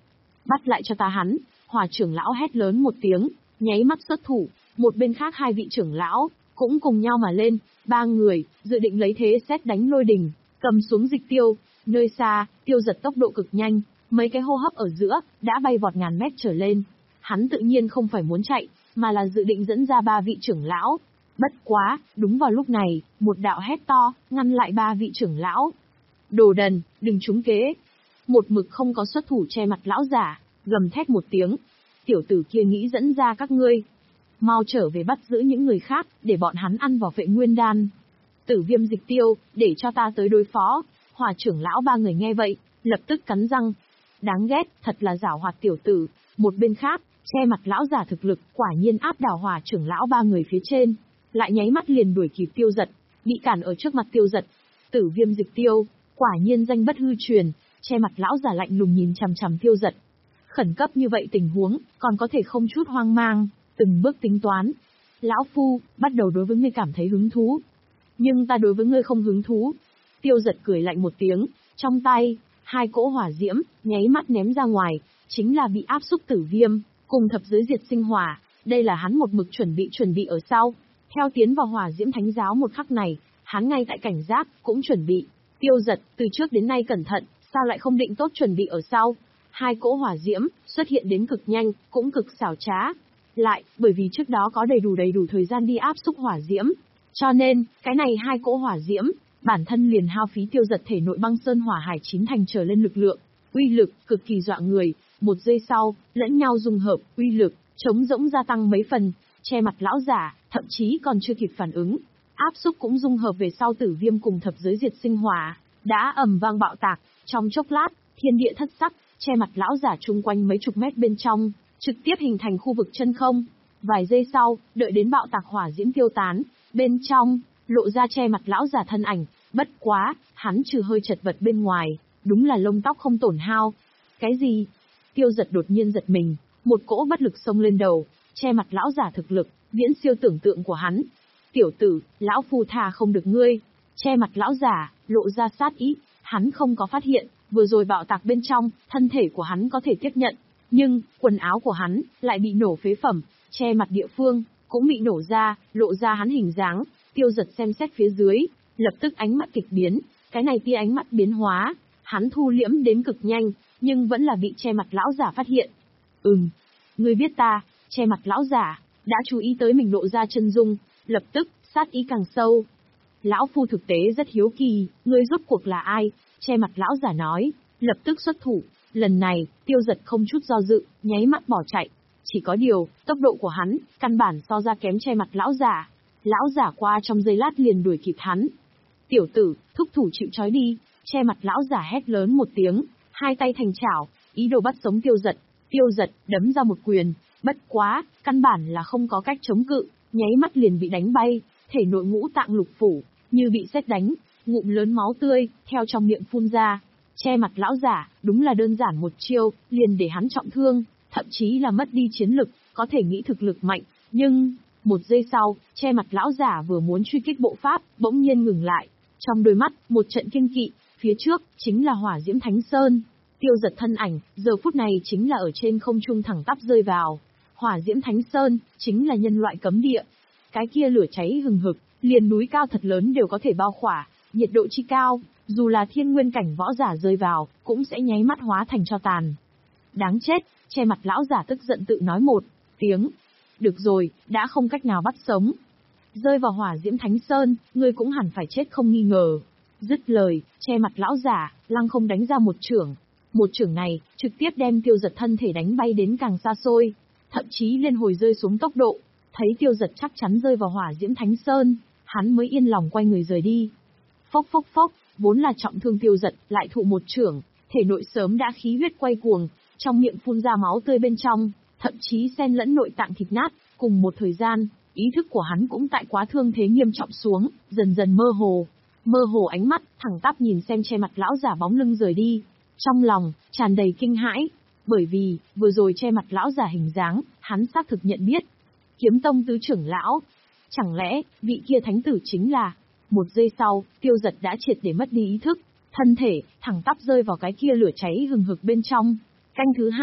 Bắt lại cho ta hắn, Hỏa trưởng lão hét lớn một tiếng, nháy mắt xuất thủ, một bên khác hai vị trưởng lão, cũng cùng nhau mà lên, ba người, dự định lấy thế sét đánh lôi đình, cầm xuống dịch tiêu, nơi xa, Tiêu Giật tốc độ cực nhanh, mấy cái hô hấp ở giữa, đã bay vọt ngàn mét trở lên. Hắn tự nhiên không phải muốn chạy, mà là dự định dẫn ra ba vị trưởng lão. Bất quá, đúng vào lúc này, một đạo hét to, ngăn lại ba vị trưởng lão. Đồ đần, đừng trúng kế. Một mực không có xuất thủ che mặt lão giả, gầm thét một tiếng. Tiểu tử kia nghĩ dẫn ra các ngươi. Mau trở về bắt giữ những người khác, để bọn hắn ăn vào vệ nguyên đan. Tử Viêm Dịch Tiêu, để cho ta tới đối phó. Hỏa trưởng lão ba người nghe vậy, lập tức cắn răng. Đáng ghét, thật là giảo hoạt tiểu tử. Một bên khác, che mặt lão giả thực lực, quả nhiên áp đảo Hỏa trưởng lão ba người phía trên. Lại nháy mắt liền đuổi kịp Tiêu Giật, bị cản ở trước mặt Tiêu Giật. Tử Viêm Dịch Tiêu, quả nhiên danh bất hư truyền, che mặt lão giả lạnh lùng nhìn chằm chằm Tiêu Giật. Khẩn cấp như vậy tình huống, còn có thể không chút hoang mang, từng bước tính toán. Lão Phu, bắt đầu đối với ngươi cảm thấy hứng thú. Nhưng ta đối với ngươi không hứng thú. Tiêu Giật cười lạnh một tiếng, trong tay, hai cỗ hỏa diễm, nháy mắt ném ra ngoài, chính là bị áp xúc tử viêm, cùng thập giới diệt sinh hỏa, đây là hắn một mực chuẩn bị chuẩn bị ở sau. Theo tiến vào hỏa diễm thánh giáo một khắc này, hắn ngay tại cảnh giác, cũng chuẩn bị. Tiêu Giật, từ trước đến nay cẩn thận, sao lại không định tốt chuẩn bị ở sau. Hai cỗ hỏa diễm, xuất hiện đến cực nhanh, cũng cực xảo trá. Lại, bởi vì trước đó có đầy đủ đầy đủ thời gian đi áp xúc hỏa diễm. Cho nên, cái này hai cỗ hỏa diễm, bản thân liền hao phí Tiêu Giật thể nội băng sơn hỏa hải chín thành trở lên lực lượng. Uy lực, cực kỳ dọa người. Một giây sau, lẫn nhau dung hợp, uy lực, chống rỗng gia tăng mấy phần. Che mặt lão giả, thậm chí còn chưa kịp phản ứng. Áp xúc cũng dung hợp về sau tử viêm cùng thập giới diệt sinh hỏa, đã ầm vang bạo tạc, trong chốc lát, thiên địa thất sắc, che mặt lão giả chung quanh mấy chục mét bên trong, trực tiếp hình thành khu vực chân không. Vài giây sau, đợi đến bạo tạc hỏa diễm tiêu tán, bên trong, lộ ra che mặt lão giả thân ảnh, bất quá, hắn trừ hơi chật vật bên ngoài, đúng là lông tóc không tổn hao. Cái gì? Tiêu Giật đột nhiên giật mình, một cỗ bất lực xông lên đầu, che mặt lão giả thực lực, viễn siêu tưởng tượng của hắn. Tiểu tử, lão phu tha không được ngươi. Che mặt lão giả, lộ ra sát ý, hắn không có phát hiện, vừa rồi bạo tạc bên trong, thân thể của hắn có thể tiếp nhận, nhưng, quần áo của hắn, lại bị nổ phế phẩm, che mặt địa phương, cũng bị nổ ra, lộ ra hắn hình dáng. Tiêu Giật xem xét phía dưới, lập tức ánh mắt kịch biến, cái này tia ánh mắt biến hóa, hắn thu liễm đến cực nhanh, nhưng vẫn là bị che mặt lão giả phát hiện. Ừm, ngươi biết ta. Che mặt lão giả, đã chú ý tới mình lộ ra chân dung, lập tức, sát ý càng sâu. Lão phu thực tế rất hiếu kỳ, ngươi rốt cuộc là ai? Che mặt lão giả nói, lập tức xuất thủ. Lần này, Tiêu Giật không chút do dự, nháy mắt bỏ chạy. Chỉ có điều, tốc độ của hắn, căn bản so ra kém che mặt lão giả. Lão giả qua trong giây lát liền đuổi kịp hắn. Tiểu tử, thúc thủ chịu trói đi. Che mặt lão giả hét lớn một tiếng, hai tay thành chảo, ý đồ bắt sống Tiêu Giật. Tiêu Giật, đấm ra một quyền. Bất quá, căn bản là không có cách chống cự, nháy mắt liền bị đánh bay, thể nội ngũ tạng lục phủ, như bị sét đánh, ngụm lớn máu tươi, theo trong miệng phun ra. Che mặt lão giả, đúng là đơn giản một chiêu, liền để hắn trọng thương, thậm chí là mất đi chiến lực, có thể nghĩ thực lực mạnh, nhưng, một giây sau, che mặt lão giả vừa muốn truy kích bộ pháp, bỗng nhiên ngừng lại. Trong đôi mắt, một trận kiêng kỵ, phía trước, chính là hỏa diễm thánh sơn. Tiêu Giật thân ảnh, giờ phút này chính là ở trên không trung thẳng tắp rơi vào. Hỏa diễm thánh sơn, chính là nhân loại cấm địa. Cái kia lửa cháy hừng hực, liền núi cao thật lớn đều có thể bao khỏa, nhiệt độ chi cao, dù là thiên nguyên cảnh võ giả rơi vào, cũng sẽ nháy mắt hóa thành tro tàn. Đáng chết, che mặt lão giả tức giận tự nói một tiếng. Được rồi, đã không cách nào bắt sống. Rơi vào hỏa diễm thánh sơn, ngươi cũng hẳn phải chết không nghi ngờ. Dứt lời, che mặt lão giả, lăng không đánh ra một chưởng. Một chưởng này, trực tiếp đem Tiêu Giật thân thể đánh bay đến càng xa xôi, thậm chí liên hồi rơi xuống tốc độ. Thấy Tiêu Giật chắc chắn rơi vào hỏa diễm thánh sơn, hắn mới yên lòng quay người rời đi. Phốc phốc phốc, vốn là trọng thương Tiêu Giật, lại thụ một chưởng, thể nội sớm đã khí huyết quay cuồng, trong miệng phun ra máu tươi bên trong, thậm chí xen lẫn nội tạng thịt nát. Cùng một thời gian, ý thức của hắn cũng tại quá thương thế nghiêm trọng xuống, dần dần mơ hồ. Mơ hồ ánh mắt, thẳng tắp nhìn xem che mặt lão giả bóng lưng rời đi. Trong lòng, tràn đầy kinh hãi, bởi vì, vừa rồi che mặt lão giả hình dáng, hắn xác thực nhận biết. Kiếm tông tứ trưởng lão. Chẳng lẽ, vị kia thánh tử chính là... Một giây sau, Tiêu Giật đã triệt để mất đi ý thức, thân thể, thẳng tắp rơi vào cái kia lửa cháy hừng hực bên trong. Canh thứ hai,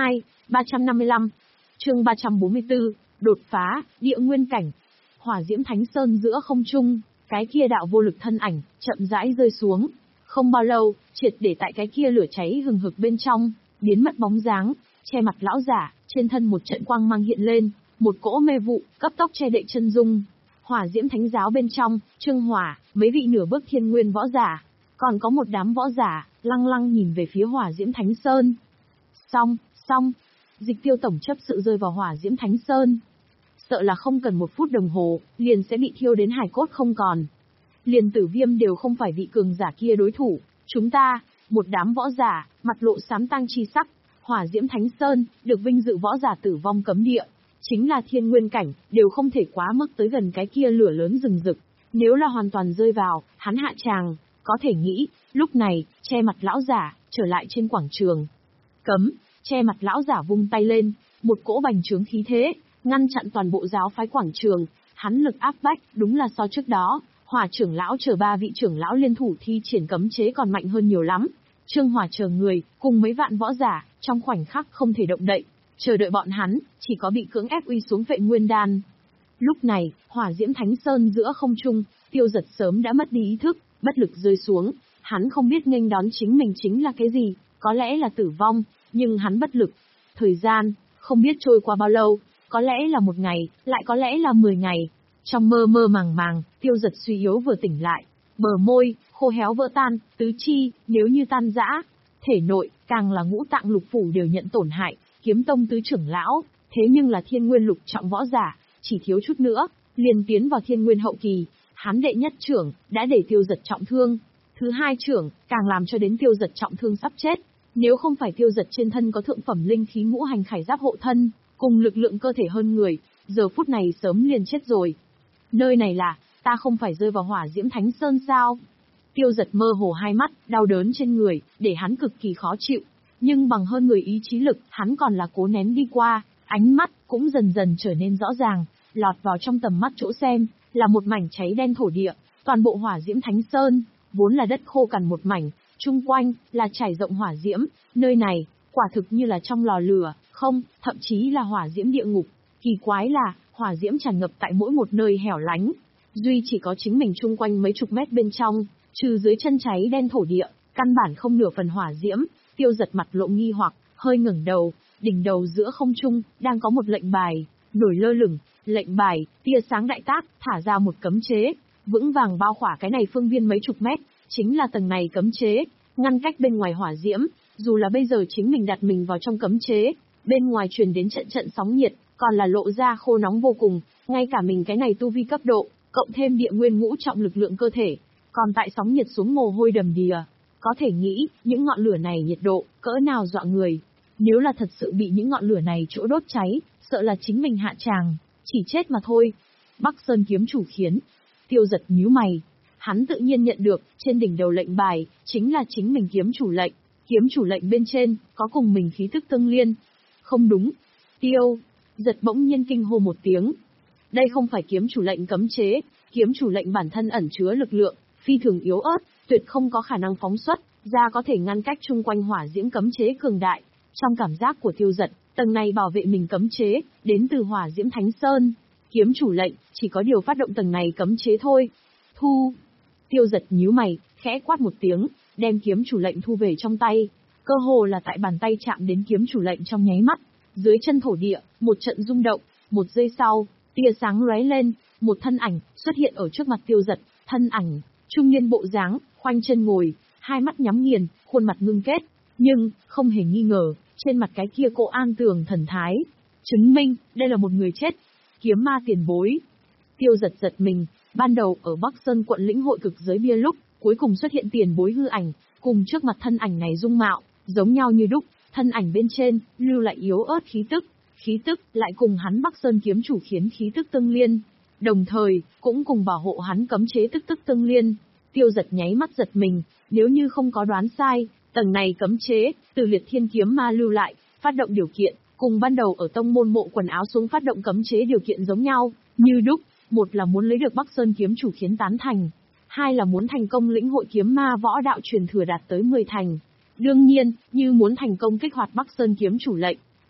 ba trăm năm mươi lăm. Chương ba trăm bốn mươi tư, đột phá, địa nguyên cảnh. Hỏa diễm thánh sơn giữa không trung, cái kia đạo vô lực thân ảnh, chậm rãi rơi xuống. Không bao lâu, triệt để tại cái kia lửa cháy hừng hực bên trong, biến mất bóng dáng, che mặt lão giả, trên thân một trận quang mang hiện lên, một cỗ mê vụ, cấp tốc che đậy chân dung. Hỏa diễm thánh giáo bên trong, Trương Hỏa, mấy vị nửa bước thiên nguyên võ giả, còn có một đám võ giả, lăng lăng nhìn về phía hỏa diễm thánh sơn. Xong, xong, Dịch Tiêu tổng chấp sự rơi vào hỏa diễm thánh sơn. Sợ là không cần một phút đồng hồ, liền sẽ bị thiêu đến hài cốt không còn. Liền Tử Viêm đều không phải vị cường giả kia đối thủ, chúng ta, một đám võ giả, mặt lộ xám tang chi sắc. Hỏa diễm thánh sơn, được vinh dự võ giả tử vong cấm địa, chính là thiên nguyên cảnh, đều không thể quá mức tới gần cái kia lửa lớn rừng rực. Nếu là hoàn toàn rơi vào, hắn hạ tràng, có thể nghĩ, lúc này, che mặt lão giả, trở lại trên quảng trường. Cấm, che mặt lão giả vung tay lên, một cỗ bành trướng khí thế, ngăn chặn toàn bộ giáo phái quảng trường, hắn lực áp bách, đúng là so trước đó, Hỏa trưởng lão chờ ba vị trưởng lão liên thủ thi triển cấm chế còn mạnh hơn nhiều lắm. Trương Hỏa chờ người, cùng mấy vạn võ giả, trong khoảnh khắc không thể động đậy, chờ đợi bọn hắn, chỉ có bị cưỡng ép uy xuống Vệ Nguyên Đan. Lúc này, hỏa diễm thánh sơn giữa không trung, Tiêu Giật sớm đã mất đi ý thức, bất lực rơi xuống, hắn không biết nghênh đón chính mình chính là cái gì, có lẽ là tử vong, nhưng hắn bất lực. Thời gian, không biết trôi qua bao lâu, có lẽ là một ngày, lại có lẽ là mười ngày. Trong mơ mơ màng màng, Tiêu Giật suy yếu vừa tỉnh lại, bờ môi, khô héo vỡ tan, tứ chi, nếu như tan rã, thể nội, càng là ngũ tạng lục phủ đều nhận tổn hại, kiếm tông tứ trưởng lão, thế nhưng là thiên nguyên lục trọng võ giả, chỉ thiếu chút nữa, liền tiến vào thiên nguyên hậu kỳ, hắn đệ nhất trưởng, đã để Tiêu Giật trọng thương, thứ hai trưởng, càng làm cho đến Tiêu Giật trọng thương sắp chết, nếu không phải Tiêu Giật trên thân có thượng phẩm linh khí ngũ hành khải giáp hộ thân, cùng lực lượng cơ thể hơn người, giờ phút này sớm liền chết rồi. Nơi này là, ta không phải rơi vào hỏa diễm thánh sơn sao? Tiêu Giật mơ hồ hai mắt, đau đớn trên người, để hắn cực kỳ khó chịu. Nhưng bằng hơn người ý chí lực, hắn còn là cố nén đi qua, ánh mắt cũng dần dần trở nên rõ ràng, lọt vào trong tầm mắt chỗ xem, là một mảnh cháy đen thổ địa, toàn bộ hỏa diễm thánh sơn, vốn là đất khô cằn một mảnh, chung quanh là trải rộng hỏa diễm, nơi này, quả thực như là trong lò lửa, không, thậm chí là hỏa diễm địa ngục. Kỳ quái là, hỏa diễm tràn ngập tại mỗi một nơi hẻo lánh, duy chỉ có chính mình chung quanh mấy chục mét bên trong, trừ dưới chân cháy đen thổ địa, căn bản không nửa phần hỏa diễm. Tiêu Giật mặt lộ nghi hoặc, hơi ngẩng đầu, đỉnh đầu giữa không trung, đang có một lệnh bài, nổi lơ lửng, lệnh bài, tia sáng đại tác, thả ra một cấm chế, vững vàng bao khỏa cái này phương viên mấy chục mét, chính là tầng này cấm chế, ngăn cách bên ngoài hỏa diễm, dù là bây giờ chính mình đặt mình vào trong cấm chế, bên ngoài truyền đến trận trận sóng nhiệt, còn là lộ ra khô nóng vô cùng, ngay cả mình cái này tu vi cấp độ, cộng thêm địa nguyên ngũ trọng lực lượng cơ thể, còn tại sóng nhiệt xuống mồ hôi đầm đìa. Có thể nghĩ, những ngọn lửa này nhiệt độ, cỡ nào dọa người. Nếu là thật sự bị những ngọn lửa này chỗ đốt cháy, sợ là chính mình hạ tràng, chỉ chết mà thôi. Bắc Sơn kiếm chủ khiến. Tiêu Giật nhíu mày. Hắn tự nhiên nhận được, trên đỉnh đầu lệnh bài, chính là chính mình kiếm chủ lệnh. Kiếm chủ lệnh bên trên, có cùng mình khí tức tương liên. Không đúng. Tiêu Giật bỗng nhiên kinh hô một tiếng. Đây không phải kiếm chủ lệnh cấm chế, kiếm chủ lệnh bản thân ẩn chứa lực lượng, phi thường yếu ớt, tuyệt không có khả năng phóng xuất ra có thể ngăn cách chung quanh hỏa diễm cấm chế cường đại. Trong cảm giác của Tiêu Giật, tầng này bảo vệ mình cấm chế, đến từ hỏa diễm thánh sơn. Kiếm chủ lệnh, chỉ có điều phát động tầng này cấm chế thôi. Thu. Tiêu Giật nhíu mày, khẽ quát một tiếng, đem kiếm chủ lệnh thu về trong tay. Cơ hồ là tại bàn tay chạm đến kiếm chủ lệnh trong nháy mắt. Dưới chân thổ địa, một trận rung động, một giây sau, tia sáng lóe lên, một thân ảnh xuất hiện ở trước mặt Tiêu Giật, thân ảnh trung niên bộ dáng, khoanh chân ngồi, hai mắt nhắm nghiền, khuôn mặt ngưng kết, nhưng không hề nghi ngờ, trên mặt cái kia cô an tường thần thái, chứng minh đây là một người chết. Kiếm ma tiền bối. Tiêu Giật giật mình, ban đầu ở Bắc Sơn quận lĩnh hội cực giới bia lúc, cuối cùng xuất hiện tiền bối hư ảnh, cùng trước mặt thân ảnh này dung mạo, giống nhau như đúc, thân ảnh bên trên lưu lại yếu ớt khí tức, khí tức lại cùng hắn Bắc Sơn kiếm chủ khiến khí tức tương liên, đồng thời cũng cùng bảo hộ hắn cấm chế tức tức tương liên. Tiêu Giật nháy mắt giật mình, nếu như không có đoán sai, tầng này cấm chế từ Liệt Thiên kiếm ma lưu lại, phát động điều kiện, cùng ban đầu ở tông môn mộ quần áo xuống phát động cấm chế điều kiện giống nhau, như đúc, một là muốn lấy được Bắc Sơn kiếm chủ khiến tán thành, hai là muốn thành công lĩnh hội kiếm ma võ đạo truyền thừa đạt tới mười thành. Đương nhiên, như muốn thành công kích hoạt Bắc Sơn kiếm chủ lệnh,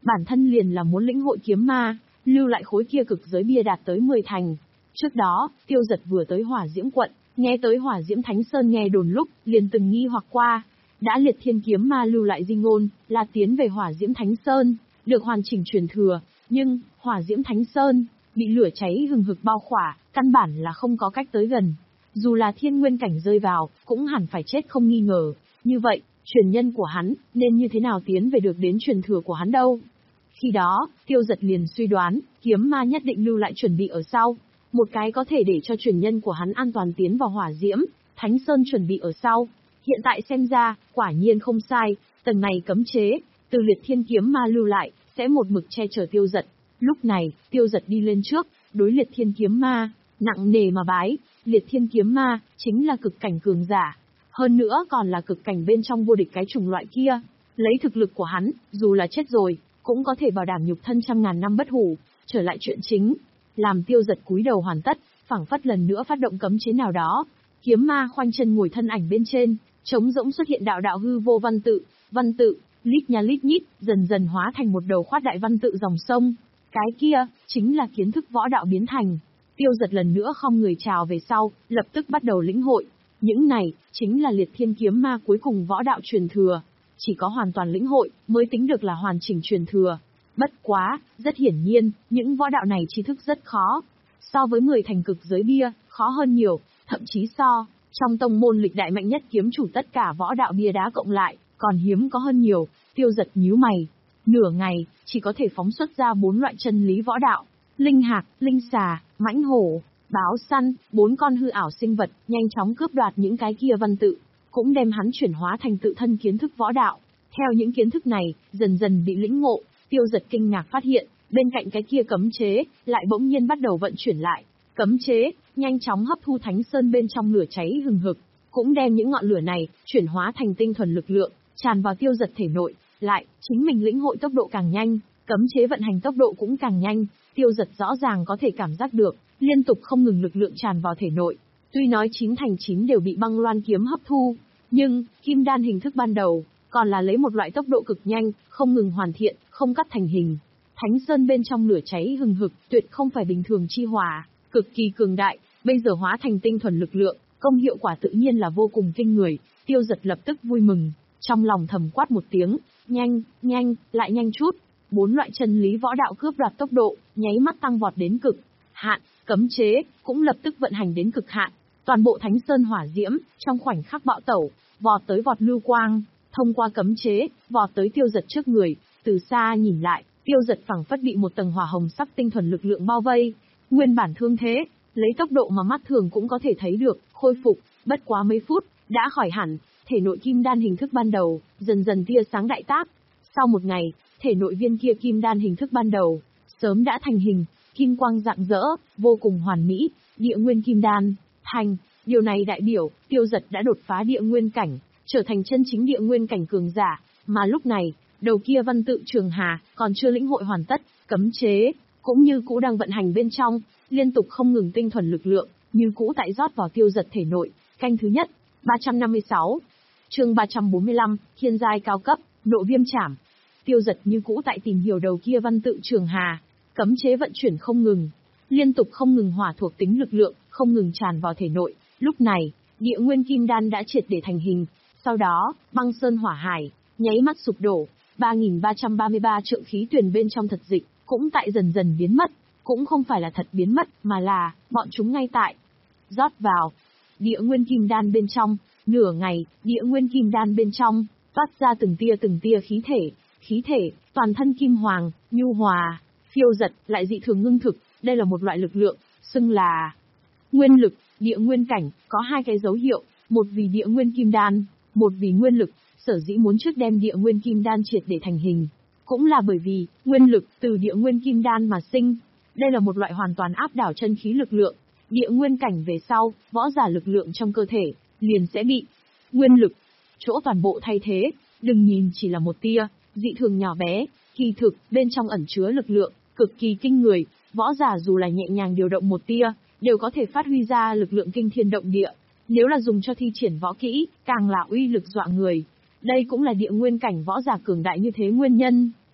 bản thân liền là muốn lĩnh hội kiếm ma, lưu lại khối kia cực giới bia đạt tới mười thành. Trước đó, Tiêu Dật vừa tới Hỏa Diễm quận, nghe tới Hỏa Diễm Thánh Sơn nghe đồn lúc, liền từng nghi hoặc qua. Đã liệt thiên kiếm ma lưu lại di ngôn, là tiến về Hỏa Diễm Thánh Sơn, được hoàn chỉnh truyền thừa, nhưng, Hỏa Diễm Thánh Sơn, bị lửa cháy hừng hực bao khỏa, căn bản là không có cách tới gần. Dù là thiên nguyên cảnh rơi vào, cũng hẳn phải chết không nghi ngờ. Như vậy, truyền nhân của hắn, nên như thế nào tiến về được đến truyền thừa của hắn đâu? Khi đó, Tiêu Dật liền suy đoán, kiếm ma nhất định lưu lại chuẩn bị ở sau. Một cái có thể để cho truyền nhân của hắn an toàn tiến vào Hỏa Diễm Thánh Sơn chuẩn bị ở sau. Hiện tại xem ra, quả nhiên không sai, tầng này cấm chế, từ liệt thiên kiếm ma lưu lại, sẽ một mực che chở Tiêu Dật. Lúc này, Tiêu Dật đi lên trước, đối liệt thiên kiếm ma, nặng nề mà bái, liệt thiên kiếm ma, chính là cực cảnh cường giả. Hơn nữa còn là cực cảnh bên trong vô địch cái chủng loại kia. Lấy thực lực của hắn, dù là chết rồi, cũng có thể bảo đảm nhục thân trăm ngàn năm bất hủ. Trở lại chuyện chính, làm Tiêu Dật cúi đầu hoàn tất, phảng phất lần nữa phát động cấm chế nào đó. Kiếm ma khoanh chân ngồi thân ảnh bên trên, trống rỗng xuất hiện đạo đạo hư vô văn tự, văn tự, lít nha lít nhít, dần dần hóa thành một đầu khoát đại văn tự dòng sông. Cái kia, chính là kiến thức võ đạo biến thành. Tiêu Dật lần nữa không người chào về sau, lập tức bắt đầu lĩnh hội. Những này, chính là liệt thiên kiếm ma cuối cùng võ đạo truyền thừa. Chỉ có hoàn toàn lĩnh hội, mới tính được là hoàn chỉnh truyền thừa. Bất quá, rất hiển nhiên, những võ đạo này tri thức rất khó. So với mười thành cực giới bia, khó hơn nhiều, thậm chí so, trong tông môn lịch đại mạnh nhất kiếm chủ tất cả võ đạo bia đá cộng lại, còn hiếm có hơn nhiều. Tiêu Dật nhíu mày. Nửa ngày, chỉ có thể phóng xuất ra bốn loại chân lý võ đạo. Linh hạc, linh xà, mãnh hổ, báo săn, bốn con hư ảo sinh vật, nhanh chóng cướp đoạt những cái kia văn tự, cũng đem hắn chuyển hóa thành tự thân kiến thức võ đạo. Theo những kiến thức này, dần dần bị lĩnh ngộ, Tiêu Dật kinh ngạc phát hiện, bên cạnh cái kia cấm chế, lại bỗng nhiên bắt đầu vận chuyển lại. Cấm chế, nhanh chóng hấp thu Thánh Sơn bên trong lửa cháy hừng hực, cũng đem những ngọn lửa này, chuyển hóa thành tinh thuần lực lượng, tràn vào Tiêu Dật thể nội. Lại, chính mình lĩnh hội tốc độ càng nhanh, cấm chế vận hành tốc độ cũng càng nhanh, Tiêu Dật rõ ràng có thể cảm giác được, liên tục không ngừng lực lượng tràn vào thể nội. Tuy nói chín thành chín đều bị băng loan kiếm hấp thu, nhưng, kim đan hình thức ban đầu, còn là lấy một loại tốc độ cực nhanh, không ngừng hoàn thiện, không cắt thành hình. Thánh Sơn bên trong lửa cháy hừng hực, tuyệt không phải bình thường chi hỏa, cực kỳ cường đại, bây giờ hóa thành tinh thuần lực lượng, công hiệu quả tự nhiên là vô cùng kinh người. Tiêu Dật lập tức vui mừng, trong lòng thầm quát một tiếng, nhanh, nhanh, lại nhanh chút. Bốn loại chân lý võ đạo cướp đoạt tốc độ, nháy mắt tăng vọt đến cực hạn, cấm chế cũng lập tức vận hành đến cực hạn. Toàn bộ Thánh Sơn hỏa diễm, trong khoảnh khắc bạo tẩu, vọt tới vọt lưu quang, thông qua cấm chế, vọt tới Tiêu Dật trước người. Từ xa nhìn lại, Tiêu Dật phảng phất bị một tầng hỏa hồng sắc tinh thuần lực lượng bao vây. Nguyên bản thương thế, lấy tốc độ mà mắt thường cũng có thể thấy được, khôi phục, bất quá mấy phút, đã khỏi hẳn. Thể nội kim đan hình thức ban đầu, dần dần tia sáng đại tác. Sau một ngày, thể nội viên kia kim đan hình thức ban đầu, sớm đã thành hình, kim quang rạng rỡ, vô cùng hoàn mỹ, địa nguyên kim đan, thành. Điều này đại biểu, Tiêu Dật đã đột phá địa nguyên cảnh, trở thành chân chính địa nguyên cảnh cường giả. Mà lúc này, đầu kia văn tự Trường Hà, còn chưa lĩnh hội hoàn tất, cấm chế, cũng như cũ đang vận hành bên trong, liên tục không ngừng tinh thuần lực lượng, như cũ tại rót vào Tiêu Dật thể nội. Canh thứ nhất, ba trăm năm mươi sáu. Chương ba trăm bốn mươi lăm, thiên giai cao cấp, nộ viêm chảm. Tiêu Dật như cũ tại tìm hiểu đầu kia văn tự Trường Hà, cấm chế vận chuyển không ngừng, liên tục không ngừng hỏa thuộc tính lực lượng, không ngừng tràn vào thể nội. Lúc này, địa nguyên kim đan đã triệt để thành hình, sau đó, băng sơn hỏa hải, nháy mắt sụp đổ, ba nghìn ba trăm ba mươi ba trượng khí tuyền bên trong thật dịch, cũng tại dần dần biến mất, cũng không phải là thật biến mất, mà là, bọn chúng ngay tại, rót vào, địa nguyên kim đan bên trong. Nửa ngày, địa nguyên kim đan bên trong, toát ra từng tia từng tia khí thể, khí thể, toàn thân kim hoàng, nhu hòa, phiêu giật, lại dị thường ngưng thực, đây là một loại lực lượng, xưng là nguyên lực. Địa nguyên cảnh, có hai cái dấu hiệu, một vì địa nguyên kim đan, một vì nguyên lực. Sở dĩ muốn trước đem địa nguyên kim đan triệt để thành hình, cũng là bởi vì, nguyên lực, từ địa nguyên kim đan mà sinh. Đây là một loại hoàn toàn áp đảo chân khí lực lượng. Địa nguyên cảnh về sau, võ giả lực lượng trong cơ thể, liền sẽ bị nguyên lực, chỗ toàn bộ thay thế. Đừng nhìn chỉ là một tia, dị thường nhỏ bé, kỳ thực, bên trong ẩn chứa lực lượng, cực kỳ kinh người. Võ giả dù là nhẹ nhàng điều động một tia, đều có thể phát huy ra lực lượng kinh thiên động địa. Nếu là dùng cho thi triển võ kỹ, càng là uy lực dọa người. Đây cũng là địa nguyên cảnh võ giả cường đại như thế nguyên nhân.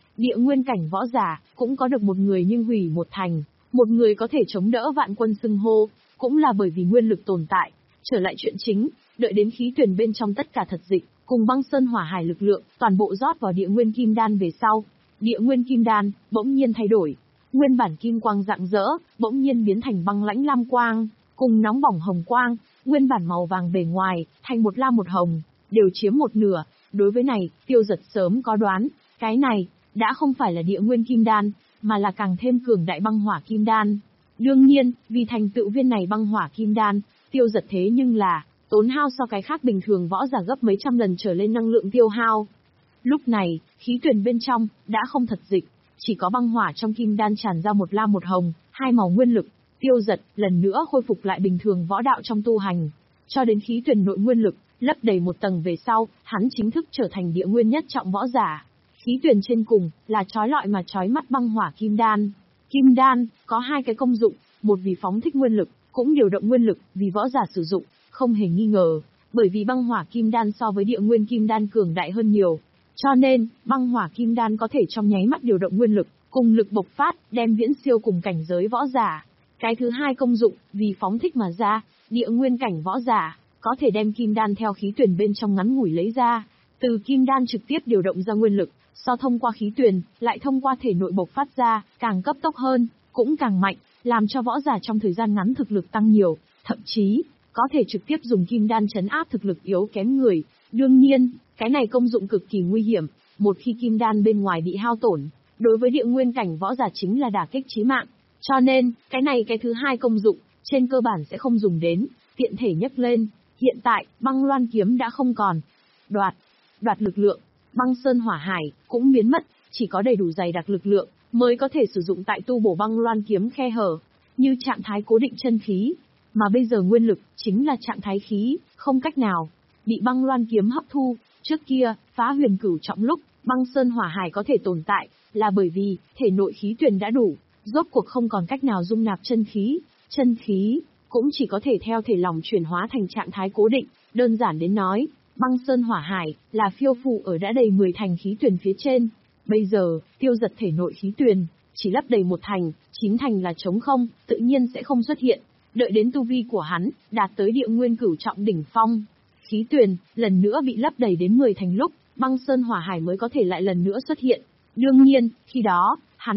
Địa nguyên cảnh võ giả, cũng có được một người nhưng hủy một thành, một người có thể chống đỡ vạn quân xưng hô, cũng là bởi vì nguyên lực tồn tại. Trở lại chuyện chính, đợi đến khí tuyển bên trong tất cả thật dịch, cùng băng sơn hỏa hải lực lượng, toàn bộ rót vào địa nguyên kim đan về sau. Địa nguyên kim đan, bỗng nhiên thay đổi. Nguyên bản kim quang rạng rỡ, bỗng nhiên biến thành băng lãnh lam quang, cùng nóng bỏng hồng quang, nguyên bản màu vàng bề ngoài, thành một lam một hồng, đều chiếm một nửa. Đối với này, Tiêu Giật sớm có đoán, cái này, đã không phải là địa nguyên kim đan, mà là càng thêm cường đại băng hỏa kim đan. Đương nhiên, vì thành tựu viên này băng hỏa kim đan, Tiêu Giật thế nhưng là, tốn hao so cái khác bình thường võ giả gấp mấy trăm lần trở lên năng lượng tiêu hao. Lúc này, khí tuyển bên trong, đã không thật dịch, chỉ có băng hỏa trong kim đan tràn ra một lam một hồng, hai màu nguyên lực. Tiêu Giật, lần nữa khôi phục lại bình thường võ đạo trong tu hành. Cho đến khí tuyển nội nguyên lực, lấp đầy một tầng về sau, hắn chính thức trở thành địa nguyên nhất trọng võ giả. Khí tuyển trên cùng, là chói lọi mà chói mắt băng hỏa kim đan. Kim đan, có hai cái công dụng, một vì phóng thích nguyên lực, cũng điều động nguyên lực, vì võ giả sử dụng, không hề nghi ngờ. Bởi vì băng hỏa kim đan so với địa nguyên kim đan cường đại hơn nhiều. Cho nên, băng hỏa kim đan có thể trong nháy mắt điều động nguyên lực, cùng lực bộc phát, đem viễn siêu cùng cảnh giới võ giả. Cái thứ hai công dụng, vì phóng thích mà ra, địa nguyên cảnh võ giả, có thể đem kim đan theo khí tuyển bên trong ngắn ngủi lấy ra, từ kim đan trực tiếp điều động ra nguyên lực, so thông qua khí tuyển, lại thông qua thể nội bộc phát ra, càng cấp tốc hơn, cũng càng mạnh, làm cho võ giả trong thời gian ngắn thực lực tăng nhiều, thậm chí, có thể trực tiếp dùng kim đan trấn áp thực lực yếu kém người. Đương nhiên, cái này công dụng cực kỳ nguy hiểm, một khi kim đan bên ngoài bị hao tổn, đối với địa nguyên cảnh võ giả chính là đả kích chí mạng. Cho nên, cái này cái thứ hai công dụng, trên cơ bản sẽ không dùng đến, tiện thể nhấc lên. Hiện tại, băng loan kiếm đã không còn. Đoạt, đoạt lực lượng, băng sơn hỏa hải, cũng biến mất, chỉ có đầy đủ dày đặc lực lượng, mới có thể sử dụng tại tu bổ băng loan kiếm khe hở, như trạng thái cố định chân khí. Mà bây giờ nguyên lực, chính là trạng thái khí, không cách nào bị băng loan kiếm hấp thu. Trước kia, phá huyền cửu trọng lúc, băng sơn hỏa hải có thể tồn tại, là bởi vì, thể nội khí tuyển đã đủ, rốt cuộc không còn cách nào dung nạp chân khí. Chân khí, cũng chỉ có thể theo thể lỏng chuyển hóa thành trạng thái cố định. Đơn giản đến nói, băng sơn hỏa hải, là phiêu phù ở đã đầy mười thành khí tuyển phía trên. Bây giờ, Tiêu Giật thể nội khí tuyển, chỉ lấp đầy một thành, chín thành là trống không, tự nhiên sẽ không xuất hiện. Đợi đến tu vi của hắn, đạt tới địa nguyên cửu trọng đỉnh phong, khí tuyển, lần nữa bị lấp đầy đến mười thành lúc, băng sơn hỏa hải mới có thể lại lần nữa xuất hiện. Đương nhiên, khi đó,